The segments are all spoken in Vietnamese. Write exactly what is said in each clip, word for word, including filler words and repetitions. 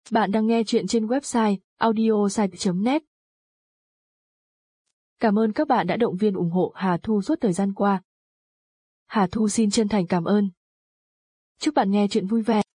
Bạn đang nghe chuyện trên website audiosite chấm net. Cảm ơn các bạn đã động viên ủng hộ Hà Thu suốt thời gian qua. Hà Thu xin chân thành cảm ơn. Chúc bạn nghe chuyện vui vẻ.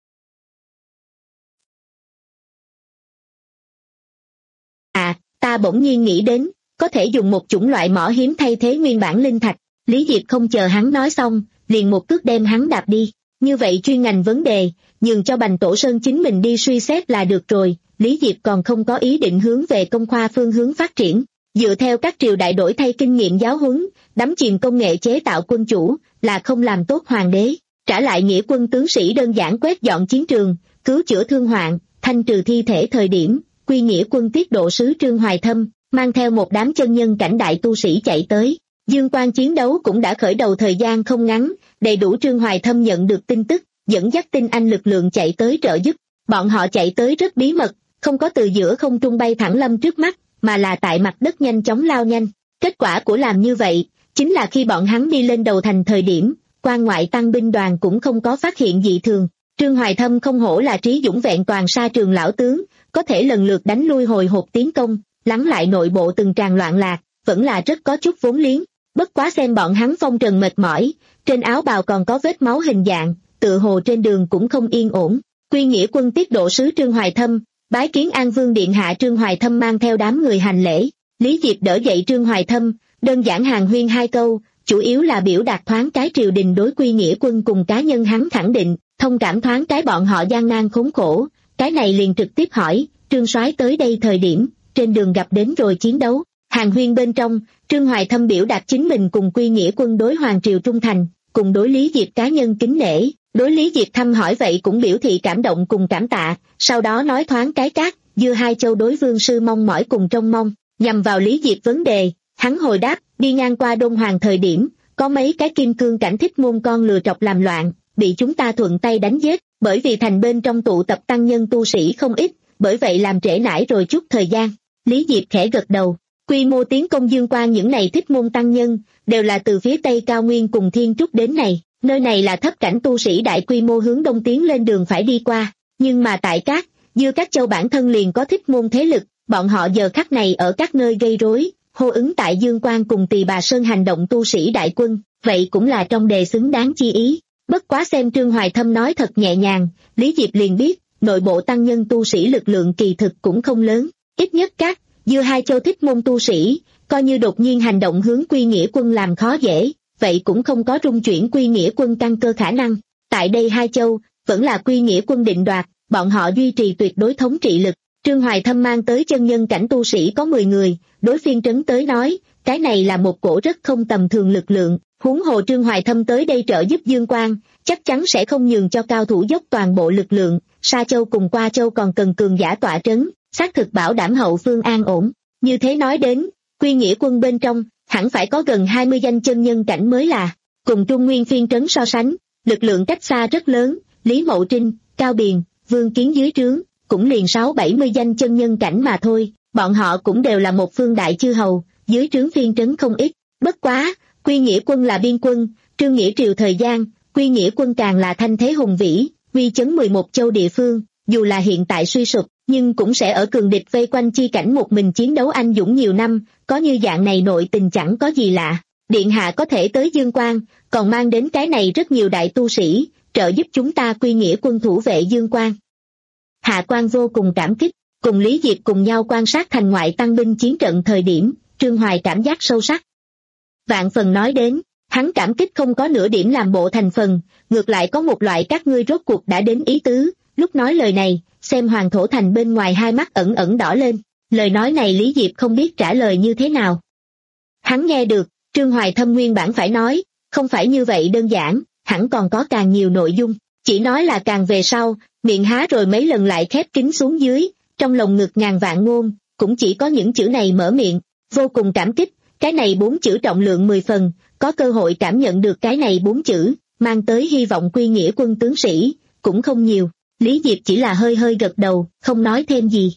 À, ta bỗng nhiên nghĩ đến, có thể dùng một chủng loại mỏ hiếm thay thế nguyên bản linh thạch. Lý Diệp không chờ hắn nói xong, liền một cước đem hắn đạp đi. Như vậy chuyên ngành vấn đề, nhường cho Bành Tổ Sơn chính mình đi suy xét là được rồi. Lý Diệp còn không có ý định hướng về công khoa phương hướng phát triển. Dựa theo các triều đại đổi thay kinh nghiệm giáo huấn, đắm chìm công nghệ chế tạo quân chủ, là không làm tốt hoàng đế. Trả lại nghĩa quân tướng sĩ đơn giản quét dọn chiến trường, cứu chữa thương hoạn, thanh trừ thi thể thời điểm, quy nghĩa quân tiết độ sứ Trương Hoài Thâm, mang theo một đám chân nhân cảnh đại tu sĩ chạy tới. Dương quan chiến đấu cũng đã khởi đầu thời gian không ngắn, đầy đủ Trương Hoài Thâm nhận được tin tức, dẫn dắt tinh anh lực lượng chạy tới trợ giúp. Bọn họ chạy tới rất bí mật, không có từ giữa không trung bay thẳng lâm trước mắt, mà là tại mặt đất nhanh chóng lao nhanh. Kết quả của làm như vậy, chính là khi bọn hắn đi lên đầu thành thời điểm, quan ngoại tăng binh đoàn cũng không có phát hiện dị thường. Trương Hoài Thâm không hổ là trí dũng vẹn toàn sa trường lão tướng, có thể lần lượt đánh lui hồi hộp tiến công, lắng lại nội bộ từng tràn loạn lạc, vẫn là rất có chút vốn liếng. Bất quá xem bọn hắn phong trần mệt mỏi, trên áo bào còn có vết máu hình dạng, tựa hồ trên đường cũng không yên ổn. Quy nghĩa quân tiết độ sứ Trương Hoài Thâm, bái kiến An Vương điện hạ. Trương Hoài Thâm mang theo đám người hành lễ. Lý Diệp đỡ dậy Trương Hoài Thâm, đơn giản hàn huyên hai câu, chủ yếu là biểu đạt thoáng cái triều đình đối quy nghĩa quân cùng cá nhân hắn khẳng định, thông cảm thoáng cái bọn họ gian nan khốn khổ. Cái này liền trực tiếp hỏi, Trương soái tới đây thời điểm, trên đường gặp đến rồi chiến đấu. Hàn huyên bên trong, Trương Hoài Thâm biểu đạt chính mình cùng quy nghĩa quân đối hoàng triều trung thành, cùng đối Lý Diệp cá nhân kính nể. Đối Lý Diệp thăm hỏi vậy cũng biểu thị cảm động cùng cảm tạ, sau đó nói thoáng cái các, dưa hai châu đối vương sư mong mỏi cùng trông mong, nhằm vào Lý Diệp vấn đề, hắn hồi đáp, đi ngang qua Đôn Hoàng thời điểm, có mấy cái kim cương cảnh thích môn con lừa trọc làm loạn, bị chúng ta thuận tay đánh giết, bởi vì thành bên trong tụ tập tăng nhân tu sĩ không ít, bởi vậy làm trễ nải rồi chút thời gian. Lý Diệp khẽ gật đầu. Quy mô tiến công Dương Quan những này thích môn tăng nhân, đều là từ phía Tây Cao Nguyên cùng Thiên Trúc đến này, nơi này là thấp cảnh tu sĩ đại quy mô hướng đông tiến lên đường phải đi qua, nhưng mà tại các, Dưa Các Châu bản thân liền có thích môn thế lực, bọn họ giờ khắc này ở các nơi gây rối, hô ứng tại Dương Quan cùng Tỳ Bà Sơn hành động tu sĩ đại quân, vậy cũng là trong đề xứng đáng chi ý. Bất quá xem Trương Hoài Thâm nói thật nhẹ nhàng, Lý Diệp liền biết, nội bộ tăng nhân tu sĩ lực lượng kỳ thực cũng không lớn, ít nhất các Dưa hai châu thích môn tu sĩ, coi như đột nhiên hành động hướng quy nghĩa quân làm khó dễ, vậy cũng không có rung chuyển quy nghĩa quân căn cơ khả năng. Tại đây hai châu, vẫn là quy nghĩa quân định đoạt, bọn họ duy trì tuyệt đối thống trị lực. Trương Hoài Thâm mang tới chân nhân cảnh tu sĩ có mười người, đối phiên trấn tới nói, cái này là một cổ rất không tầm thường lực lượng, huống hồ Trương Hoài Thâm tới đây trợ giúp Dương Quan, chắc chắn sẽ không nhường cho cao thủ dốc toàn bộ lực lượng, Sa Châu cùng Qua Châu còn cần cường giả tọa trấn, xác thực bảo đảm hậu phương an ổn. Như thế nói đến, quy nghĩa quân bên trong, hẳn phải có gần hai mươi danh chân nhân cảnh mới là, cùng Trung Nguyên phiên trấn so sánh, lực lượng cách xa rất lớn, Lý Mậu Trinh, Cao Biền, Vương Kiến dưới trướng, cũng liền sáu bảy mươi danh chân nhân cảnh mà thôi, bọn họ cũng đều là một phương đại chư hầu, dưới trướng phiên trấn không ít. Bất quá, quy nghĩa quân là biên quân, Trương Nghĩa Triều thời gian, quy nghĩa quân càng là thanh thế hùng vĩ, uy chấn mười một châu địa phương, dù là hiện tại suy sụp, nhưng cũng sẽ ở cường địch vây quanh chi cảnh một mình chiến đấu anh dũng nhiều năm, có như dạng này nội tình chẳng có gì lạ. Điện hạ có thể tới Dương Quan, còn mang đến cái này rất nhiều đại tu sĩ, trợ giúp chúng ta quy nghĩa quân thủ vệ Dương Quan. Hạ Quan vô cùng cảm kích, cùng Lý Diệp cùng nhau quan sát thành ngoại tăng binh chiến trận thời điểm, Trương Hoài cảm giác sâu sắc. Vạn phần nói đến, hắn cảm kích không có nửa điểm làm bộ thành phần, ngược lại có một loại các ngươi rốt cuộc đã đến ý tứ. Lúc nói lời này, xem Hoàng Thổ Thành bên ngoài hai mắt ẩn ẩn đỏ lên, lời nói này Lý Diệp không biết trả lời như thế nào. Hắn nghe được, Trương Hoài Thâm nguyên bản phải nói, không phải như vậy đơn giản, hẳn còn có càng nhiều nội dung, chỉ nói là càng về sau, miệng há rồi mấy lần lại khép kín xuống dưới, trong lồng ngực ngàn vạn ngôn, cũng chỉ có những chữ này mở miệng, vô cùng cảm kích, cái này bốn chữ trọng lượng mười phần, có cơ hội cảm nhận được cái này bốn chữ, mang tới hy vọng quy nghĩa quân tướng sĩ, cũng không nhiều. Lý Diệp chỉ là hơi hơi gật đầu, không nói thêm gì.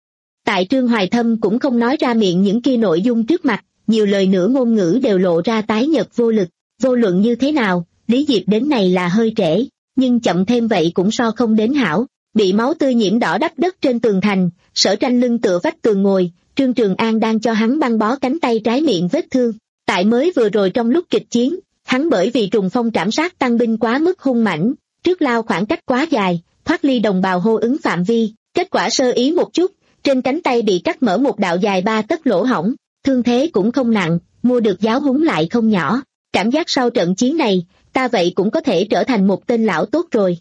Tại Trương Hoài Thâm cũng không nói ra miệng những kia nội dung trước mặt, nhiều lời nữa ngôn ngữ đều lộ ra tái nhợt vô lực, vô luận như thế nào, Lý Diệp đến này là hơi trễ, nhưng chậm thêm vậy cũng so không đến hảo. bị máu tươi nhiễm đỏ đắp đất trên tường thành. Sở Tranh lưng tựa vách tường ngồi, Trương Trường An đang cho hắn băng bó cánh tay trái miệng vết thương. Tại mới vừa rồi trong lúc kịch chiến, hắn bởi vì trùng phong trảm sát tăng binh quá mức hung mãnh, trước lao khoảng cách quá dài, thoát ly đồng bào hô ứng phạm vi, kết quả sơ ý một chút, trên cánh tay bị cắt mở một đạo dài ba tấc lỗ hổng, thương thế cũng không nặng, mua được giáo huấn lại không nhỏ. Cảm giác sau trận chiến này, ta vậy cũng có thể trở thành một tên lão tốt rồi.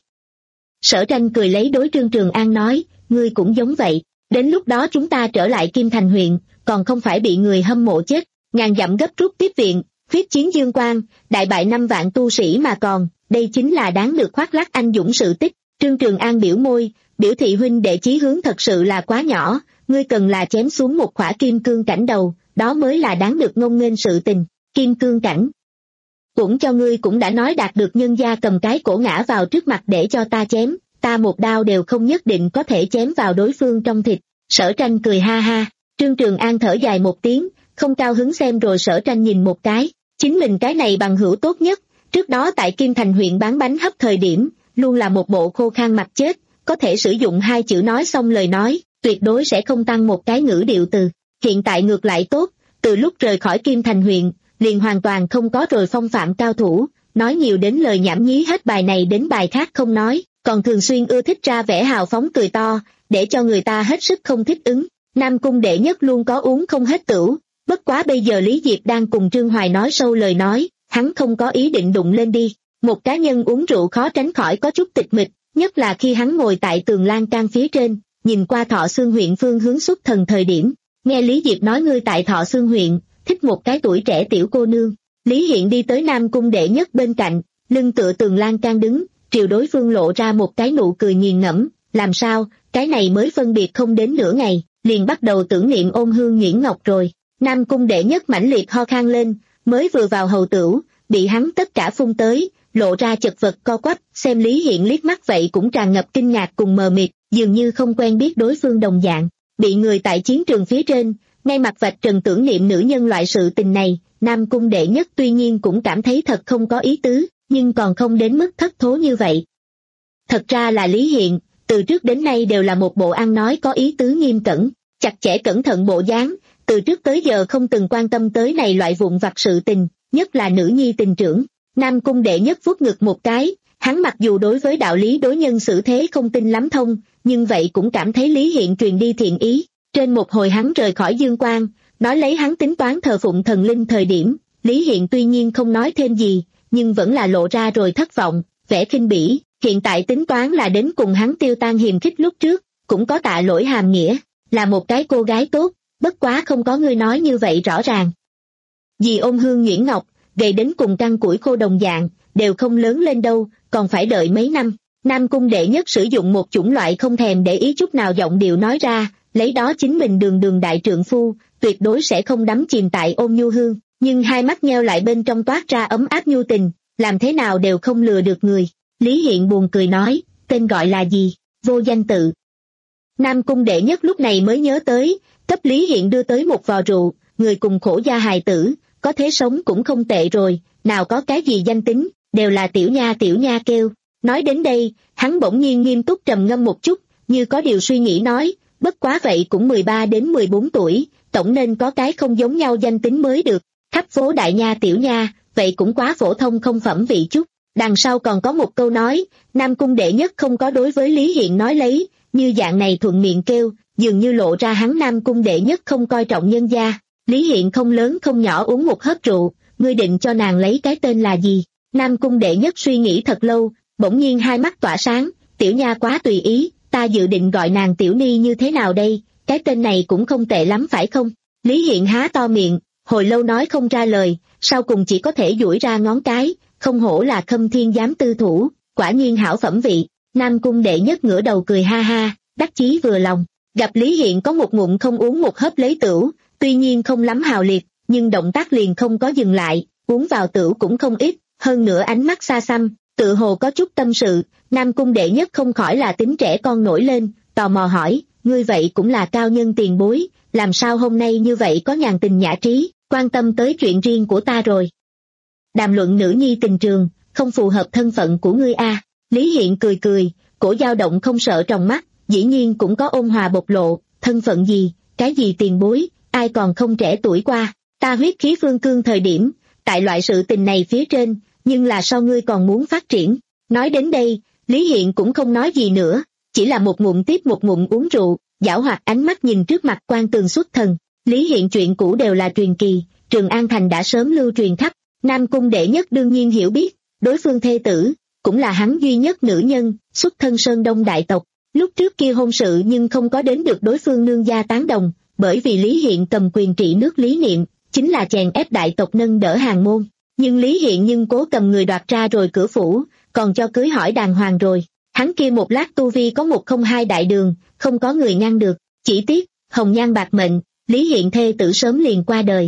Sở Tranh cười lấy đối Trương Trường An nói, ngươi cũng giống vậy, đến lúc đó chúng ta trở lại Kim Thành huyện, còn không phải bị người hâm mộ chết, ngàn dặm gấp rút tiếp viện, huyết chiến Dương Quang, đại bại năm vạn tu sĩ mà còn, đây chính là đáng được khoác lác anh dũng sự tích. Trương Trường An biểu môi, biểu thị huynh đệ chí hướng thật sự là quá nhỏ, ngươi cần là chém xuống một khỏa kim cương cảnh đầu, đó mới là đáng được ngông nghênh sự tình. Kim cương cảnh, cũng cho ngươi cũng đã nói đạt được nhân gia cầm cái cổ ngã vào trước mặt để cho ta chém, ta một đao đều không nhất định có thể chém vào đối phương trong thịt. Sở Tranh cười ha ha. Trương Trường An thở dài một tiếng, không cao hứng xem rồi Sở Tranh nhìn một cái, chính mình cái này bằng hữu tốt nhất, trước đó tại Kim Thành huyện bán bánh hấp thời điểm, luôn là một bộ khô khan mặt chết, có thể sử dụng hai chữ nói xong lời nói, tuyệt đối sẽ không tăng một cái ngữ điệu từ. Hiện tại ngược lại tốt, từ lúc rời khỏi Kim Thành huyện, liền hoàn toàn không có rồi phong phạm cao thủ, nói nhiều đến lời nhảm nhí hết bài này đến bài khác không nói, còn thường xuyên ưa thích ra vẻ hào phóng cười to, để cho người ta hết sức không thích ứng. Nam Cung đệ nhất luôn có uống không hết tửu, bất quá bây giờ Lý Diệp đang cùng Trương Hoài nói sâu lời nói, hắn không có ý định đụng lên đi. Một cá nhân uống rượu khó tránh khỏi có chút tịch mịch, nhất là khi hắn ngồi tại tường lan can phía trên, nhìn qua Thọ Xương huyện phương hướng xuất thần thời điểm. Nghe Lý Diệp nói ngươi tại Thọ Xương huyện, thích một cái tuổi trẻ tiểu cô nương. Lý Hiện đi tới Nam Cung đệ nhất bên cạnh, lưng tựa tường lan can đứng, triều đối phương lộ ra một cái nụ cười nghiền ngẫm. Làm sao, cái này mới phân biệt không đến nửa ngày, liền bắt đầu tưởng niệm Ôn Hương Nhuyễn Ngọc rồi. Nam Cung đệ nhất mãnh liệt ho khan lên, mới vừa vào hầu tửu, bị hắn tất cả phun tới, lộ ra chật vật co quắp, xem Lý Hiện liếc mắt vậy cũng tràn ngập kinh ngạc cùng mờ mịt, dường như không quen biết đối phương đồng dạng. Bị người tại chiến trường phía trên, ngay mặt vạch trần tưởng niệm nữ nhân loại sự tình này, Nam Cung đệ nhất tuy nhiên cũng cảm thấy thật không có ý tứ, nhưng còn không đến mức thất thố như vậy. Thật ra là Lý Hiện, từ trước đến nay đều là một bộ ăn nói có ý tứ nghiêm cẩn, chặt chẽ cẩn thận bộ dáng, từ trước tới giờ không từng quan tâm tới này loại vụn vặt sự tình, nhất là nữ nhi tình trưởng. Nam Cung đệ nhất vuốt ngực một cái, hắn mặc dù đối với đạo lý đối nhân xử thế không tin lắm thông, nhưng vậy cũng cảm thấy Lý Hiện truyền đi thiện ý. Trên một hồi hắn rời khỏi Dương Quang, nói lấy hắn tính toán thờ phụng thần linh thời điểm, Lý Hiện tuy nhiên không nói thêm gì, nhưng vẫn là lộ ra rồi thất vọng, vẻ khinh bỉ. Hiện tại tính toán là đến cùng hắn tiêu tan hiềm khích lúc trước, cũng có tạ lỗi hàm nghĩa, là một cái cô gái tốt, bất quá không có ngươi nói như vậy rõ ràng. Vì Ôn Hương Nhuyễn Ngọc, gầy đến cùng căn củi khô đồng dạng, đều không lớn lên đâu, còn phải đợi mấy năm. Nam Cung đệ nhất sử dụng một chủng loại không thèm để ý chút nào giọng điệu nói ra, lấy đó chính mình đường đường đại trượng phu, tuyệt đối sẽ không đắm chìm tại ôn nhu hương, nhưng hai mắt nheo lại bên trong toát ra ấm áp nhu tình, làm thế nào đều không lừa được người. Lý Hiện buồn cười nói, tên gọi là gì? Vô Danh Tự. Nam Cung đệ nhất lúc này mới nhớ tới, cấp Lý Hiện đưa tới một vò rượu, người cùng khổ gia hài tử, có thế sống cũng không tệ rồi, nào có cái gì danh tính, đều là tiểu nha tiểu nha kêu. Nói đến đây, hắn bỗng nhiên nghiêm túc trầm ngâm một chút, như có điều suy nghĩ nói, bất quá vậy cũng mười ba đến mười bốn tuổi, tổng nên có cái không giống nhau danh tính mới được, khắp phố đại nha tiểu nha, vậy cũng quá phổ thông không phẩm vị chút. Đằng sau còn có một câu nói, Nam Cung đệ nhất không có đối với Lý Hiện nói lấy, như dạng này thuận miệng kêu, dường như lộ ra hắn Nam Cung đệ nhất không coi trọng nhân gia. Lý Hiện không lớn không nhỏ uống một hớp rượu, ngươi định cho nàng lấy cái tên là gì? Nam Cung đệ nhất suy nghĩ thật lâu, bỗng nhiên hai mắt tỏa sáng, tiểu nha quá tùy ý, ta dự định gọi nàng tiểu ni như thế nào đây, cái tên này cũng không tệ lắm phải không? Lý Hiện há to miệng, hồi lâu nói không ra lời, sau cùng chỉ có thể duỗi ra ngón cái, không hổ là Khâm Thiên Giám tư thủ, quả nhiên hảo phẩm vị. Nam Cung đệ nhất ngửa đầu cười ha ha, đắc chí vừa lòng, gặp Lý Hiện có một ngụm không uống một hớp lấy tửu, tuy nhiên không lắm hào liệt, nhưng động tác liền không có dừng lại, uống vào tửu cũng không ít, hơn nữa ánh mắt xa xăm, tự hồ có chút tâm sự. Nam Cung đệ nhất không khỏi là tính trẻ con nổi lên, tò mò hỏi, ngươi vậy cũng là cao nhân tiền bối, làm sao hôm nay như vậy có nhàn tình nhã trí, quan tâm tới chuyện riêng của ta rồi. Đàm luận nữ nhi tình trường, không phù hợp thân phận của ngươi a. Lý Hiện cười cười, cổ dao động không sợ trong mắt, dĩ nhiên cũng có ôn hòa bộc lộ, thân phận gì, cái gì tiền bối, ai còn không trẻ tuổi qua, ta huyết khí phương cương thời điểm, tại loại sự tình này phía trên, nhưng là sao ngươi còn muốn phát triển. Nói đến đây, Lý Hiện cũng không nói gì nữa, chỉ là một ngụm tiếp một ngụm uống rượu, giảo hoạt ánh mắt nhìn trước mặt Quan Tường xuất thần. Lý Hiện chuyện cũ đều là truyền kỳ, Trường An Thành đã sớm lưu truyền khắp, Nam Cung đệ nhất đương nhiên hiểu biết, đối phương thê tử, cũng là hắn duy nhất nữ nhân, xuất thân Sơn Đông đại tộc. Lúc trước kia hôn sự nhưng không có đến được đối phương nương gia tán đồng, bởi vì Lý Hiện cầm quyền trị nước lý niệm, chính là chèn ép đại tộc nâng đỡ hàng môn. Nhưng Lý Hiện nhưng cố cầm người đoạt ra rồi cửa phủ, còn cho cưới hỏi đàng hoàng rồi. Hắn kia một lát tu vi có một không hai đại đường, không có người ngăn được. Chỉ tiếc, hồng nhan bạc mệnh, Lý Hiện thê tử sớm liền qua đời.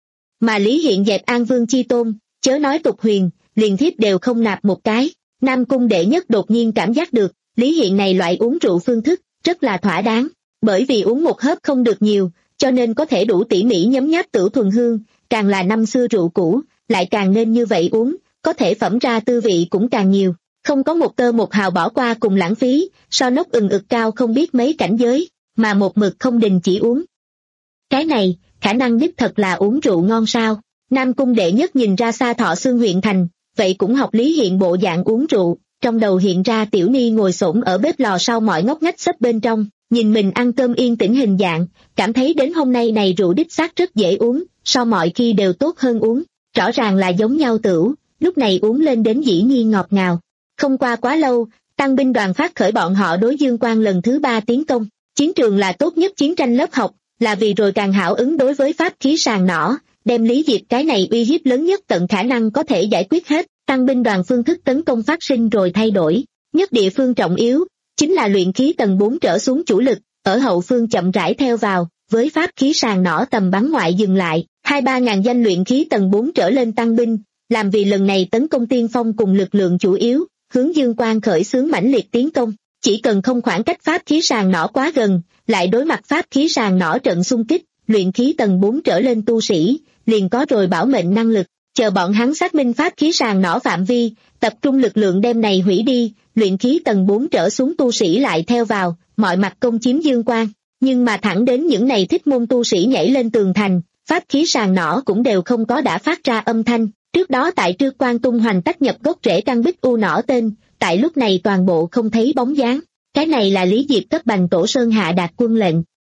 Mà Lý Hiện dẹp An Vương chi tôn, chớ nói tục huyền, liền thiếp đều không nạp một cái. Nam Cung đệ nhất đột nhiên cảm giác được, Lý Hiện này loại uống rượu phương thức, rất là thỏa đáng. Bởi vì uống một hớp không được nhiều, cho nên có thể đủ tỉ mỉ nhấm nháp tửu thuần hương, càng là năm xưa rượu cũ, lại càng nên như vậy uống, có thể phẩm ra tư vị cũng càng nhiều. Không có một tơ một hào bỏ qua cùng lãng phí, so nốc ừng ực cao không biết mấy cảnh giới, mà một mực không đình chỉ uống. Cái này, khả năng đích thật là uống rượu ngon sao. Nam Cung đệ nhất nhìn ra xa Thọ Xương huyện thành, vậy cũng học Lý Hiện bộ dạng uống rượu, trong đầu hiện ra Tiểu Ni ngồi xổm ở bếp lò sau mọi ngóc ngách xếp bên trong, nhìn mình ăn cơm yên tĩnh hình dạng, cảm thấy đến hôm nay này rượu đích xác rất dễ uống, so mọi khi đều tốt hơn uống, rõ ràng là giống nhau tửu, lúc này uống lên đến dĩ nhiên ngọt ngào. Không qua quá lâu, tăng binh đoàn phát khởi bọn họ đối Dương Quang lần thứ ba tiến công, chiến trường là tốt nhất chiến tranh lớp học, là vì rồi càng hảo ứng đối với pháp khí sàng nỏ, đem Lý Diệp cái này uy hiếp lớn nhất tận khả năng có thể giải quyết hết. Tăng binh đoàn phương thức tấn công phát sinh rồi thay đổi, nhất địa phương trọng yếu, chính là luyện khí tầng bốn trở xuống chủ lực, ở hậu phương chậm rãi theo vào, với pháp khí sàng nỏ tầm bắn ngoại dừng lại, hai ba ngàn danh luyện khí tầng bốn trở lên tăng binh, làm vì lần này tấn công tiên phong cùng lực lượng chủ yếu, hướng Dương Quang khởi xướng mãnh liệt tiến công, chỉ cần không khoảng cách pháp khí sàng nỏ quá gần, lại đối mặt pháp khí sàng nỏ trận xung kích, luyện khí tầng bốn trở lên tu sĩ, liền có rồi bảo mệnh năng lực. Chờ bọn hắn xác minh pháp khí sàng nỏ phạm vi, tập trung lực lượng đem này hủy đi, luyện khí tầng bốn trở xuống tu sĩ lại theo vào, mọi mặt công chiếm Dương Quang. Nhưng mà thẳng đến những này thích môn tu sĩ nhảy lên tường thành, pháp khí sàng nỏ cũng đều không có đã phát ra âm thanh. Trước đó tại Trư Quan tung hoành tách nhập gốc rễ căn bích u nỏ tên, tại lúc này toàn bộ không thấy bóng dáng. Cái này là Lý Diệp cấp bành Tổ Sơn hạ đạt quân lệnh.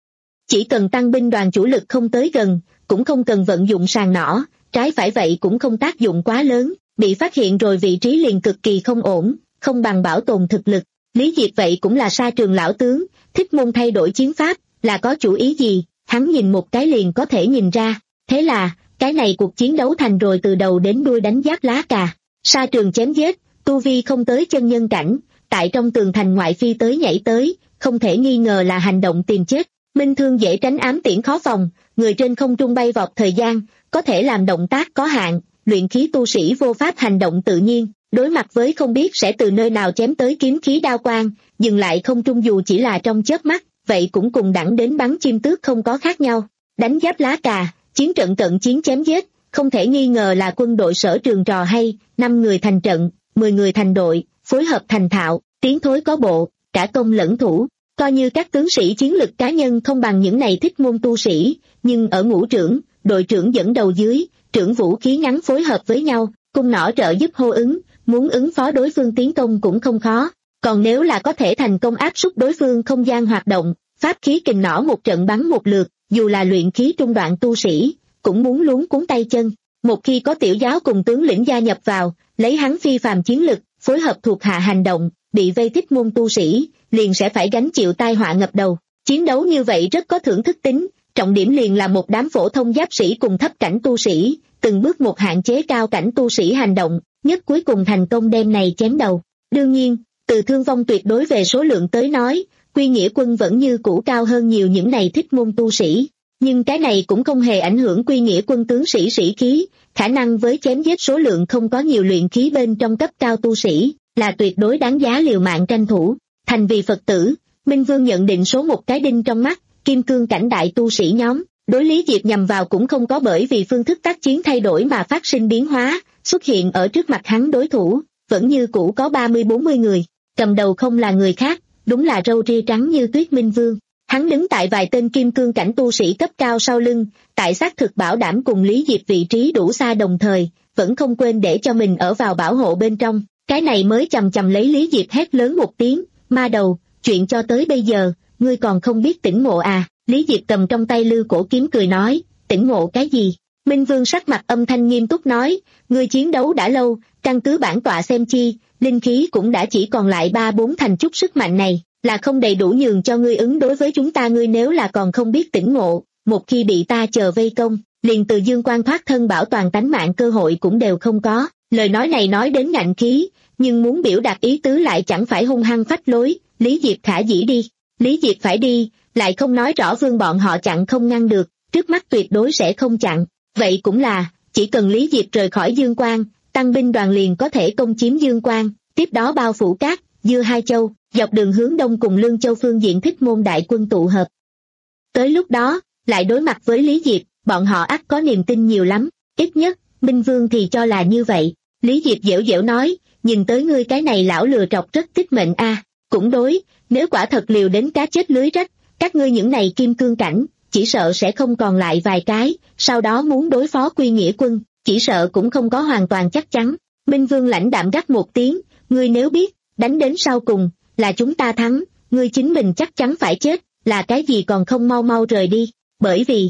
Chỉ cần tăng binh đoàn chủ lực không tới gần, cũng không cần vận dụng sàng nỏ, trái phải vậy cũng không tác dụng quá lớn, bị phát hiện rồi vị trí liền cực kỳ không ổn, không bằng bảo tồn thực lực. Lý Diệp vậy cũng là sa trường lão tướng, thích môn thay đổi chiến pháp, là có chủ ý gì, hắn nhìn một cái liền có thể nhìn ra. Thế là, cái này cuộc chiến đấu thành rồi từ đầu đến đuôi đánh giáp lá cà, sa trường chém giết, tu vi không tới chân nhân cảnh, tại trong tường thành ngoại phi tới nhảy tới, không thể nghi ngờ là hành động tìm chết. Minh thương dễ tránh ám tiễn khó phòng, người trên không trung bay vọt thời gian, có thể làm động tác có hạn, luyện khí tu sĩ vô pháp hành động tự nhiên, đối mặt với không biết sẽ từ nơi nào chém tới kiếm khí đao quang, dừng lại không trung dù chỉ là trong chớp mắt, vậy cũng cùng đẳng đến bắn chim tước không có khác nhau. Đánh giáp lá cà, chiến trận cận chiến chém giết, không thể nghi ngờ là quân đội sở trường trò hay, năm người thành trận, mười người thành đội, phối hợp thành thạo, tiến thối có bộ, cả công lẫn thủ. Coi như các tướng sĩ chiến lực cá nhân không bằng những này thích môn tu sĩ, nhưng ở ngũ trưởng, đội trưởng dẫn đầu dưới, trưởng vũ khí ngắn phối hợp với nhau, cung nỏ trợ giúp hô ứng, muốn ứng phó đối phương tiến công cũng không khó. Còn nếu là có thể thành công áp suất đối phương không gian hoạt động, pháp khí kình nỏ một trận bắn một lượt, dù là luyện khí trung đoạn tu sĩ, cũng muốn luống cuốn tay chân. Một khi có tiểu giáo cùng tướng lĩnh gia nhập vào, lấy hắn phi phàm chiến lực, phối hợp thuộc hạ hành động, bị vây thích môn tu sĩ, liền sẽ phải gánh chịu tai họa ngập đầu. Chiến đấu như vậy rất có thưởng thức tính, trọng điểm liền là một đám phổ thông giáp sĩ cùng thấp cảnh tu sĩ, từng bước một hạn chế cao cảnh tu sĩ hành động, nhất cuối cùng thành công đem này chém đầu. Đương nhiên, từ thương vong tuyệt đối về số lượng tới nói, Quy Nghĩa quân vẫn như cũ cao hơn nhiều những này thích môn tu sĩ, nhưng cái này cũng không hề ảnh hưởng Quy Nghĩa quân tướng sĩ sĩ khí, khả năng với chém giết số lượng không có nhiều luyện khí bên trong cấp cao tu sĩ, là tuyệt đối đáng giá liều mạng tranh thủ. Thành vì Phật tử, Minh Vương nhận định số một cái đinh trong mắt, kim cương cảnh đại tu sĩ nhóm, đối Lý Diệp nhằm vào cũng không có bởi vì phương thức tác chiến thay đổi mà phát sinh biến hóa, xuất hiện ở trước mặt hắn đối thủ, vẫn như cũ có ba mươi bốn mươi người. cầm đầu không là người khác, đúng là râu ria trắng như tuyết Minh Vương. Hắn đứng tại vài tên kim cương cảnh tu sĩ cấp cao sau lưng, tại xác thực bảo đảm cùng Lý Diệp vị trí đủ xa đồng thời, vẫn không quên để cho mình ở vào bảo hộ bên trong. Cái này mới chầm chầm lấy Lý Diệp hét lớn một tiếng, ma đầu, chuyện cho tới bây giờ, ngươi còn không biết tỉnh ngộ à? Lý Diệp cầm trong tay lư cổ kiếm cười nói, tỉnh ngộ cái gì? Minh Vương sắc mặt âm thanh nghiêm túc nói, ngươi chiến đấu đã lâu, căn cứ bản tọa xem chi, linh khí cũng đã chỉ còn lại ba bốn thành chút sức mạnh này, là không đầy đủ nhường cho ngươi ứng đối với chúng ta. Ngươi nếu là còn không biết tỉnh ngộ, một khi bị ta chờ vây công, liền từ dương quan thoát thân bảo toàn tánh mạng cơ hội cũng đều không có. Lời nói này nói đến ngạnh khí, nhưng muốn biểu đạt ý tứ lại chẳng phải hung hăng phách lối. Lý Diệp khả dĩ đi, Lý Diệp phải đi, lại không nói rõ vương bọn họ chặn không ngăn được, trước mắt tuyệt đối sẽ không chặn. Vậy cũng là, chỉ cần Lý Diệp rời khỏi Dương Quang, tăng binh đoàn liền có thể công chiếm Dương Quang, tiếp đó bao phủ Cát, Dưa hai châu, dọc đường hướng đông cùng Lương Châu phương diện Thích Môn đại quân tụ hợp. Tới lúc đó, lại đối mặt với Lý Diệp, bọn họ ắt có niềm tin nhiều lắm, ít nhất, Minh Vương thì cho là như vậy. Lý Diệp dễu dễu nói, nhìn tới ngươi cái này lão lừa trọc rất tích mệnh a. Cũng đối, nếu quả thật liều đến cá chết lưới rách, các ngươi những này kim cương cảnh, chỉ sợ sẽ không còn lại vài cái, sau đó muốn đối phó Quy Nghĩa quân, chỉ sợ cũng không có hoàn toàn chắc chắn. Minh Vương lãnh đạm gắt một tiếng, ngươi nếu biết, đánh đến sau cùng, là chúng ta thắng, ngươi chính mình chắc chắn phải chết, là cái gì còn không mau mau rời đi, bởi vì...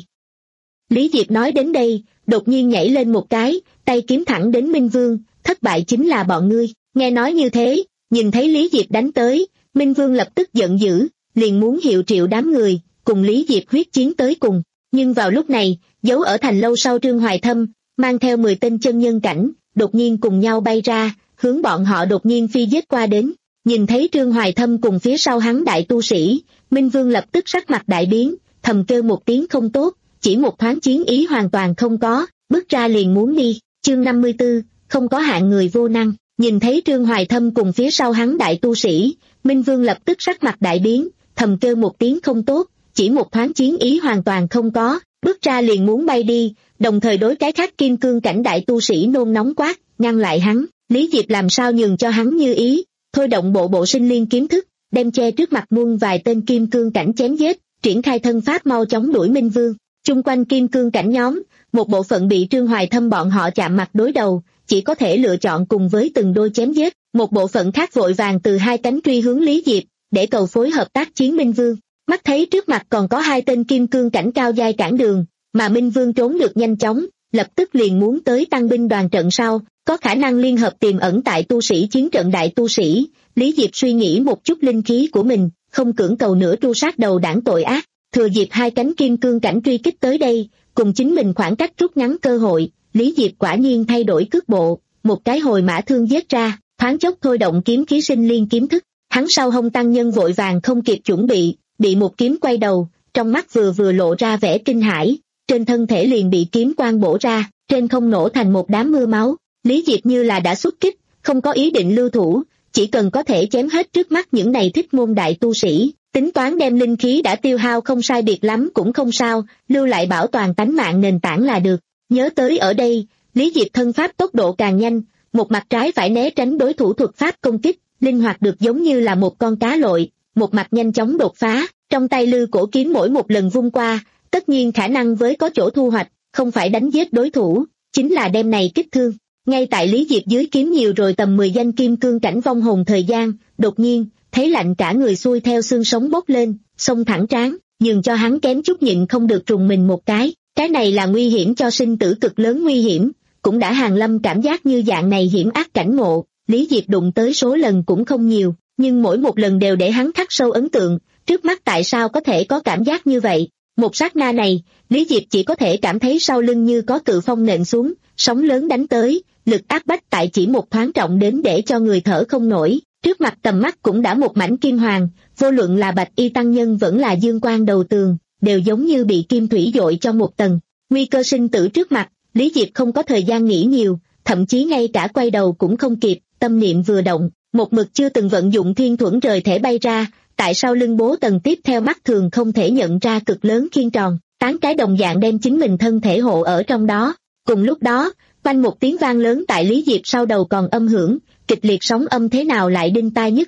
Lý Diệp nói đến đây, đột nhiên nhảy lên một cái, tay kiếm thẳng đến Minh Vương, thất bại chính là bọn ngươi. Nghe nói như thế, nhìn thấy Lý Diệp đánh tới, Minh Vương lập tức giận dữ, liền muốn hiệu triệu đám người, cùng Lý Diệp huyết chiến tới cùng. Nhưng vào lúc này, giấu ở thành lâu sau Trương Hoài Thâm, mang theo mười tên chân nhân cảnh, đột nhiên cùng nhau bay ra, hướng bọn họ đột nhiên phi giết qua đến. Nhìn thấy Trương Hoài Thâm cùng phía sau hắn đại tu sĩ, Minh Vương lập tức sắc mặt đại biến, thầm kêu một tiếng không tốt, chỉ một thoáng chiến ý hoàn toàn không có, bước ra liền muốn đi. Chương năm mươi tư, không có hạng người vô năng. Nhìn thấy Trương Hoài Thâm cùng phía sau hắn đại tu sĩ, Minh Vương lập tức sắc mặt đại biến, thầm kêu một tiếng không tốt, chỉ một thoáng chiến ý hoàn toàn không có, bước ra liền muốn bay đi, đồng thời đối cái khác kim cương cảnh đại tu sĩ nôn nóng quát, ngăn lại hắn. Lý Diệp làm sao nhường cho hắn như ý, thôi động bộ bộ sinh liên kiếm thức, đem che trước mặt muôn vài tên kim cương cảnh chém giết, triển khai thân pháp mau chóng đuổi Minh Vương. Chung quanh kim cương cảnh nhóm, một bộ phận bị Trương Hoài Thâm bọn họ chạm mặt đối đầu, chỉ có thể lựa chọn cùng với từng đôi chém giết, một bộ phận khác vội vàng từ hai cánh truy hướng Lý Diệp, để cầu phối hợp tác chiến Minh Vương. Mắt thấy trước mặt còn có hai tên kim cương cảnh cao giai cản đường, mà Minh Vương trốn được nhanh chóng, lập tức liền muốn tới tăng binh đoàn trận sau, có khả năng liên hợp tiềm ẩn tại tu sĩ chiến trận đại tu sĩ. Lý Diệp suy nghĩ một chút linh khí của mình, không cưỡng cầu nữa tru sát đầu đảng tội ác, thừa dịp hai cánh kim cương cảnh truy kích tới đây, cùng chính mình khoảng cách rút ngắn cơ hội. Lý Diệp quả nhiên thay đổi cước bộ, một cái hồi mã thương giết ra, thoáng chốc thôi động kiếm khí sinh liên kiếm thức. Hắn sau hông tăng nhân vội vàng không kịp chuẩn bị, bị một kiếm quay đầu, trong mắt vừa vừa lộ ra vẻ kinh hãi, trên thân thể liền bị kiếm quang bổ ra, trên không nổ thành một đám mưa máu. Lý Diệp như là đã xuất kích, không có ý định lưu thủ, chỉ cần có thể chém hết trước mắt những này Thích Môn đại tu sĩ, tính toán đem linh khí đã tiêu hao không sai biệt lắm cũng không sao, lưu lại bảo toàn tánh mạng nền tảng là được. Nhớ tới ở đây, Lý Diệp thân pháp tốc độ càng nhanh, một mặt trái phải né tránh đối thủ thuật pháp công kích, linh hoạt được giống như là một con cá lội, một mặt nhanh chóng đột phá, trong tay lư cổ kiếm mỗi một lần vung qua, tất nhiên khả năng với có chỗ thu hoạch, không phải đánh giết đối thủ, chính là đem này kích thương. Ngay tại Lý Diệp dưới kiếm nhiều rồi tầm mười danh kim cương cảnh vong hồn thời gian, đột nhiên, thấy lạnh cả người xuôi theo xương sống bốc lên, xông thẳng trán, nhường cho hắn kém chút nhịn không được trùng mình một cái. Cái này là nguy hiểm cho sinh tử cực lớn nguy hiểm, cũng đã hàng lâm cảm giác như dạng này hiểm ác cảnh ngộ. Lý Diệp đụng tới số lần cũng không nhiều, nhưng mỗi một lần đều để hắn khắc sâu ấn tượng, trước mắt tại sao có thể có cảm giác như vậy. Một sát na này, Lý Diệp chỉ có thể cảm thấy sau lưng như có cự phong nện xuống, sóng lớn đánh tới, lực áp bách tại chỉ một thoáng trọng đến để cho người thở không nổi. Trước mặt tầm mắt cũng đã một mảnh kim hoàng, vô luận là Bạch Y tăng nhân vẫn là Dương Quang đầu tường, đều giống như bị kim thủy dội cho một tầng. Nguy cơ sinh tử trước mặt, Lý Diệp không có thời gian nghĩ nhiều, thậm chí ngay cả quay đầu cũng không kịp, tâm niệm vừa động, một mực chưa từng vận dụng thiên thuẫn rời thể bay ra, tại sao lưng bố tầng tiếp theo mắt thường không thể nhận ra cực lớn khiên tròn, tán cái đồng dạng đem chính mình thân thể hộ ở trong đó. Cùng lúc đó, quanh một tiếng vang lớn tại Lý Diệp sau đầu còn âm hưởng, kịch liệt sóng âm thế nào lại đinh tai nhức óc,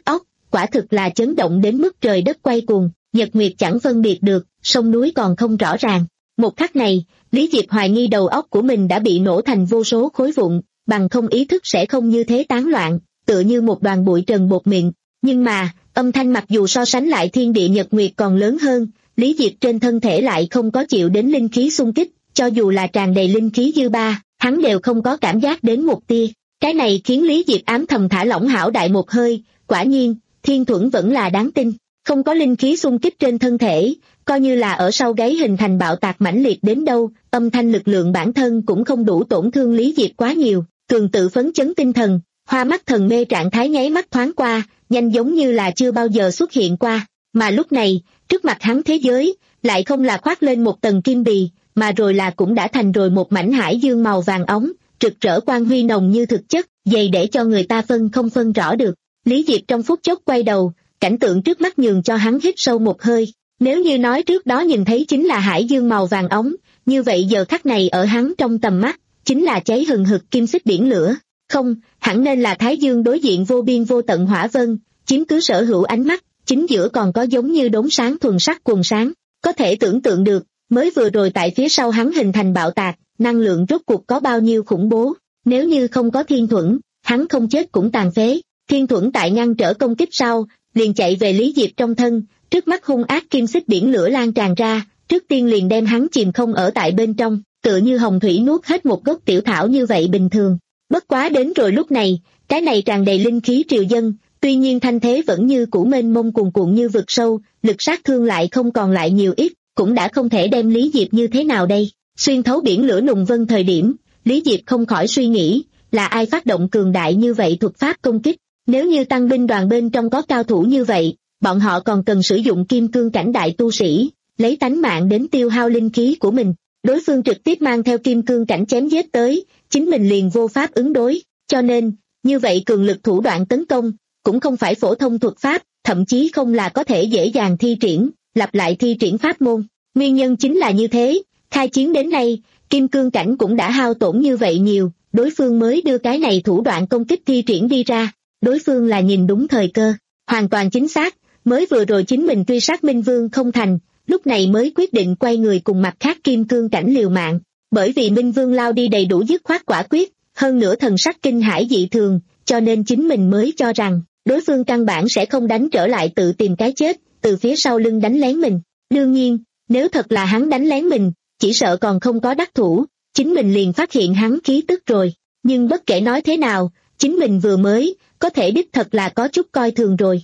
quả thực là chấn động đến mức trời đất quay cuồng, nhật nguyệt chẳng phân biệt được, sông núi còn không rõ ràng. Một khắc này, Lý Diệp hoài nghi đầu óc của mình đã bị nổ thành vô số khối vụn, bằng không ý thức sẽ không như thế tán loạn, tựa như một đoàn bụi trần bột mịn. Nhưng mà, âm thanh mặc dù so sánh lại thiên địa nhật nguyệt còn lớn hơn, Lý Diệp trên thân thể lại không có chịu đến linh khí xung kích, cho dù là tràn đầy linh khí dư ba, hắn đều không có cảm giác đến một tia. Cái này khiến Lý Diệp ám thầm thả lỏng hảo đại một hơi, quả nhiên, thiên thuẫn vẫn là đáng tin, không có linh khí xung kích trên thân thể, coi như là ở sau gáy hình thành bạo tạc mãnh liệt đến đâu, âm thanh lực lượng bản thân cũng không đủ tổn thương Lý Diệp quá nhiều, cường tự phấn chấn tinh thần, hoa mắt thần mê trạng thái nháy mắt thoáng qua, nhanh giống như là chưa bao giờ xuất hiện qua, mà lúc này, trước mặt hắn thế giới, lại không là khoác lên một tầng kim bì, mà rồi là cũng đã thành rồi một mảnh hải dương màu vàng óng, rực rỡ quang huy nồng như thực chất, dày để cho người ta phân không phân rõ được. Lý Diệp trong phút chốc quay đầu, cảnh tượng trước mắt nhường cho hắn hít sâu một hơi, nếu như nói trước đó nhìn thấy chính là hải dương màu vàng óng, như vậy giờ khắc này ở hắn trong tầm mắt, chính là cháy hừng hực kim xích biển lửa. Không, hẳn nên là thái dương đối diện vô biên vô tận hỏa vân, chiếm cứ sở hữu ánh mắt, chính giữa còn có giống như đốm sáng thuần sắc quần sáng, có thể tưởng tượng được, mới vừa rồi tại phía sau hắn hình thành bạo tạc, năng lượng rốt cuộc có bao nhiêu khủng bố, nếu như không có thiên thuẫn, hắn không chết cũng tàn phế. Thiên thuẫn tại ngăn trở công kích sau, liền chạy về Lý Diệp trong thân, trước mắt hung ác kim xích biển lửa lan tràn ra, trước tiên liền đem hắn chìm không ở tại bên trong, tựa như hồng thủy nuốt hết một gốc tiểu thảo như vậy bình thường. Bất quá đến rồi lúc này, cái này tràn đầy linh khí triều dân, tuy nhiên thanh thế vẫn như cũ mênh mông cuồn cuộn như vực sâu, lực sát thương lại không còn lại nhiều ít, cũng đã không thể đem Lý Diệp như thế nào đây. Xuyên thấu biển lửa nùng vân thời điểm, Lý Diệp không khỏi suy nghĩ, là ai phát động cường đại như vậy thuật pháp công kích, nếu như tăng binh đoàn bên trong có cao thủ như vậy, bọn họ còn cần sử dụng kim cương cảnh đại tu sĩ, lấy tánh mạng đến tiêu hao linh khí của mình, đối phương trực tiếp mang theo kim cương cảnh chém giết tới, chính mình liền vô pháp ứng đối, cho nên, như vậy cường lực thủ đoạn tấn công, cũng không phải phổ thông thuật pháp, thậm chí không là có thể dễ dàng thi triển, lặp lại thi triển pháp môn. Nguyên nhân chính là như thế, khai chiến đến nay, kim cương cảnh cũng đã hao tổn như vậy nhiều, đối phương mới đưa cái này thủ đoạn công kích thi triển đi ra, đối phương là nhìn đúng thời cơ, hoàn toàn chính xác, mới vừa rồi chính mình truy sát Minh Vương không thành, lúc này mới quyết định quay người cùng mặt khác kim cương cảnh liều mạng, bởi vì Minh Vương lao đi đầy đủ dứt khoát quả quyết, hơn nữa thần sắc kinh hãi dị thường, cho nên chính mình mới cho rằng, đối phương căn bản sẽ không đánh trở lại tự tìm cái chết, từ phía sau lưng đánh lén mình. Đương nhiên, nếu thật là hắn đánh lén mình, chỉ sợ còn không có đắc thủ, chính mình liền phát hiện hắn khí tức rồi, nhưng bất kể nói thế nào, chính mình vừa mới, có thể đích thật là có chút coi thường rồi.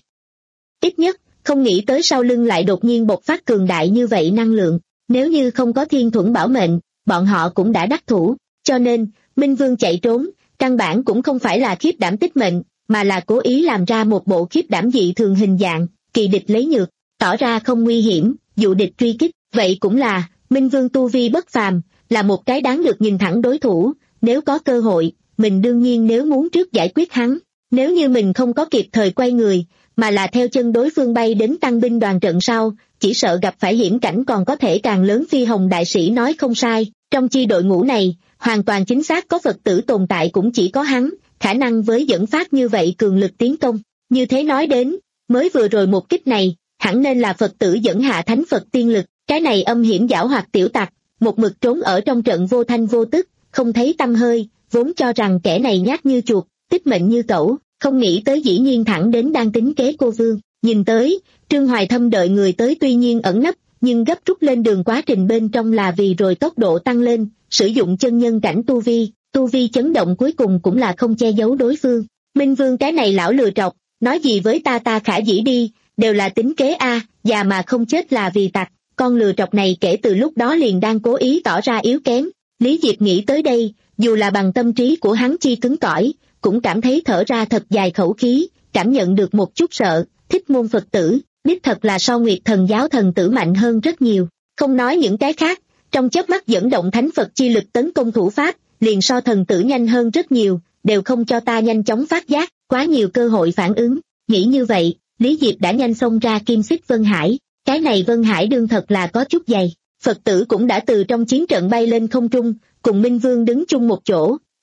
Ít nhất, không nghĩ tới sau lưng lại đột nhiên bộc phát cường đại như vậy năng lượng, nếu như không có thiên thuẫn bảo mệnh, bọn họ cũng đã đắc thủ, cho nên, Minh Vương chạy trốn, căn bản cũng không phải là khiếp đảm tích mệnh, mà là cố ý làm ra một bộ khiếp đảm dị thường hình dạng, kỳ địch lấy nhược, tỏ ra không nguy hiểm, dụ địch truy kích, vậy cũng là, Minh Vương tu vi bất phàm, là một cái đáng được nhìn thẳng đối thủ, nếu có cơ hội, mình đương nhiên nếu muốn trước giải quyết hắn, nếu như mình không có kịp thời quay người, mà là theo chân đối phương bay đến tăng binh đoàn trận sau, chỉ sợ gặp phải hiểm cảnh còn có thể càng lớn. Phi Hồng đại sĩ nói không sai, trong chi đội ngũ này, hoàn toàn chính xác có Phật tử tồn tại cũng chỉ có hắn, khả năng với dẫn phát như vậy cường lực tiến công, như thế nói đến, mới vừa rồi một kích này, hẳn nên là Phật tử dẫn hạ thánh Phật tiên lực, cái này âm hiểm giảo hoạt tiểu tặc, một mực trốn ở trong trận vô thanh vô tức, không thấy tăm hơi, vốn cho rằng kẻ này nhát như chuột, tích mệnh như cẩu, không nghĩ tới dĩ nhiên thẳng đến đang tính kế cô Vương. Nhìn tới, Trương Hoài Thâm đợi người tới tuy nhiên ẩn nấp, nhưng gấp rút lên đường quá trình bên trong là vì rồi tốc độ tăng lên, sử dụng chân nhân cảnh tu vi, tu vi chấn động cuối cùng cũng là không che giấu đối phương. Minh Vương cái này lão lừa trọc, nói gì với ta ta khả dĩ đi, đều là tính kế a, già mà không chết là vì tặc, con lừa trọc này kể từ lúc đó liền đang cố ý tỏ ra yếu kém. Lý Diệp nghĩ tới đây, dù là bằng tâm trí của hắn chi cứng cỏi, cũng cảm thấy thở ra thật dài khẩu khí, cảm nhận được một chút sợ, Thích Môn Phật tử, đích thật là so Nguyệt Thần giáo thần tử mạnh hơn rất nhiều, không nói những cái khác, trong chớp mắt dẫn động thánh Phật chi lực tấn công thủ pháp, liền so thần tử nhanh hơn rất nhiều, đều không cho ta nhanh chóng phát giác, quá nhiều cơ hội phản ứng. Nghĩ như vậy, Lý Diệp đã nhanh xông ra kim xích Vân Hải, cái này Vân Hải đương thật là có chút dày, Phật tử cũng đã từ trong chiến trận bay lên không trung, cùng Minh Vương đứng chung một chỗ,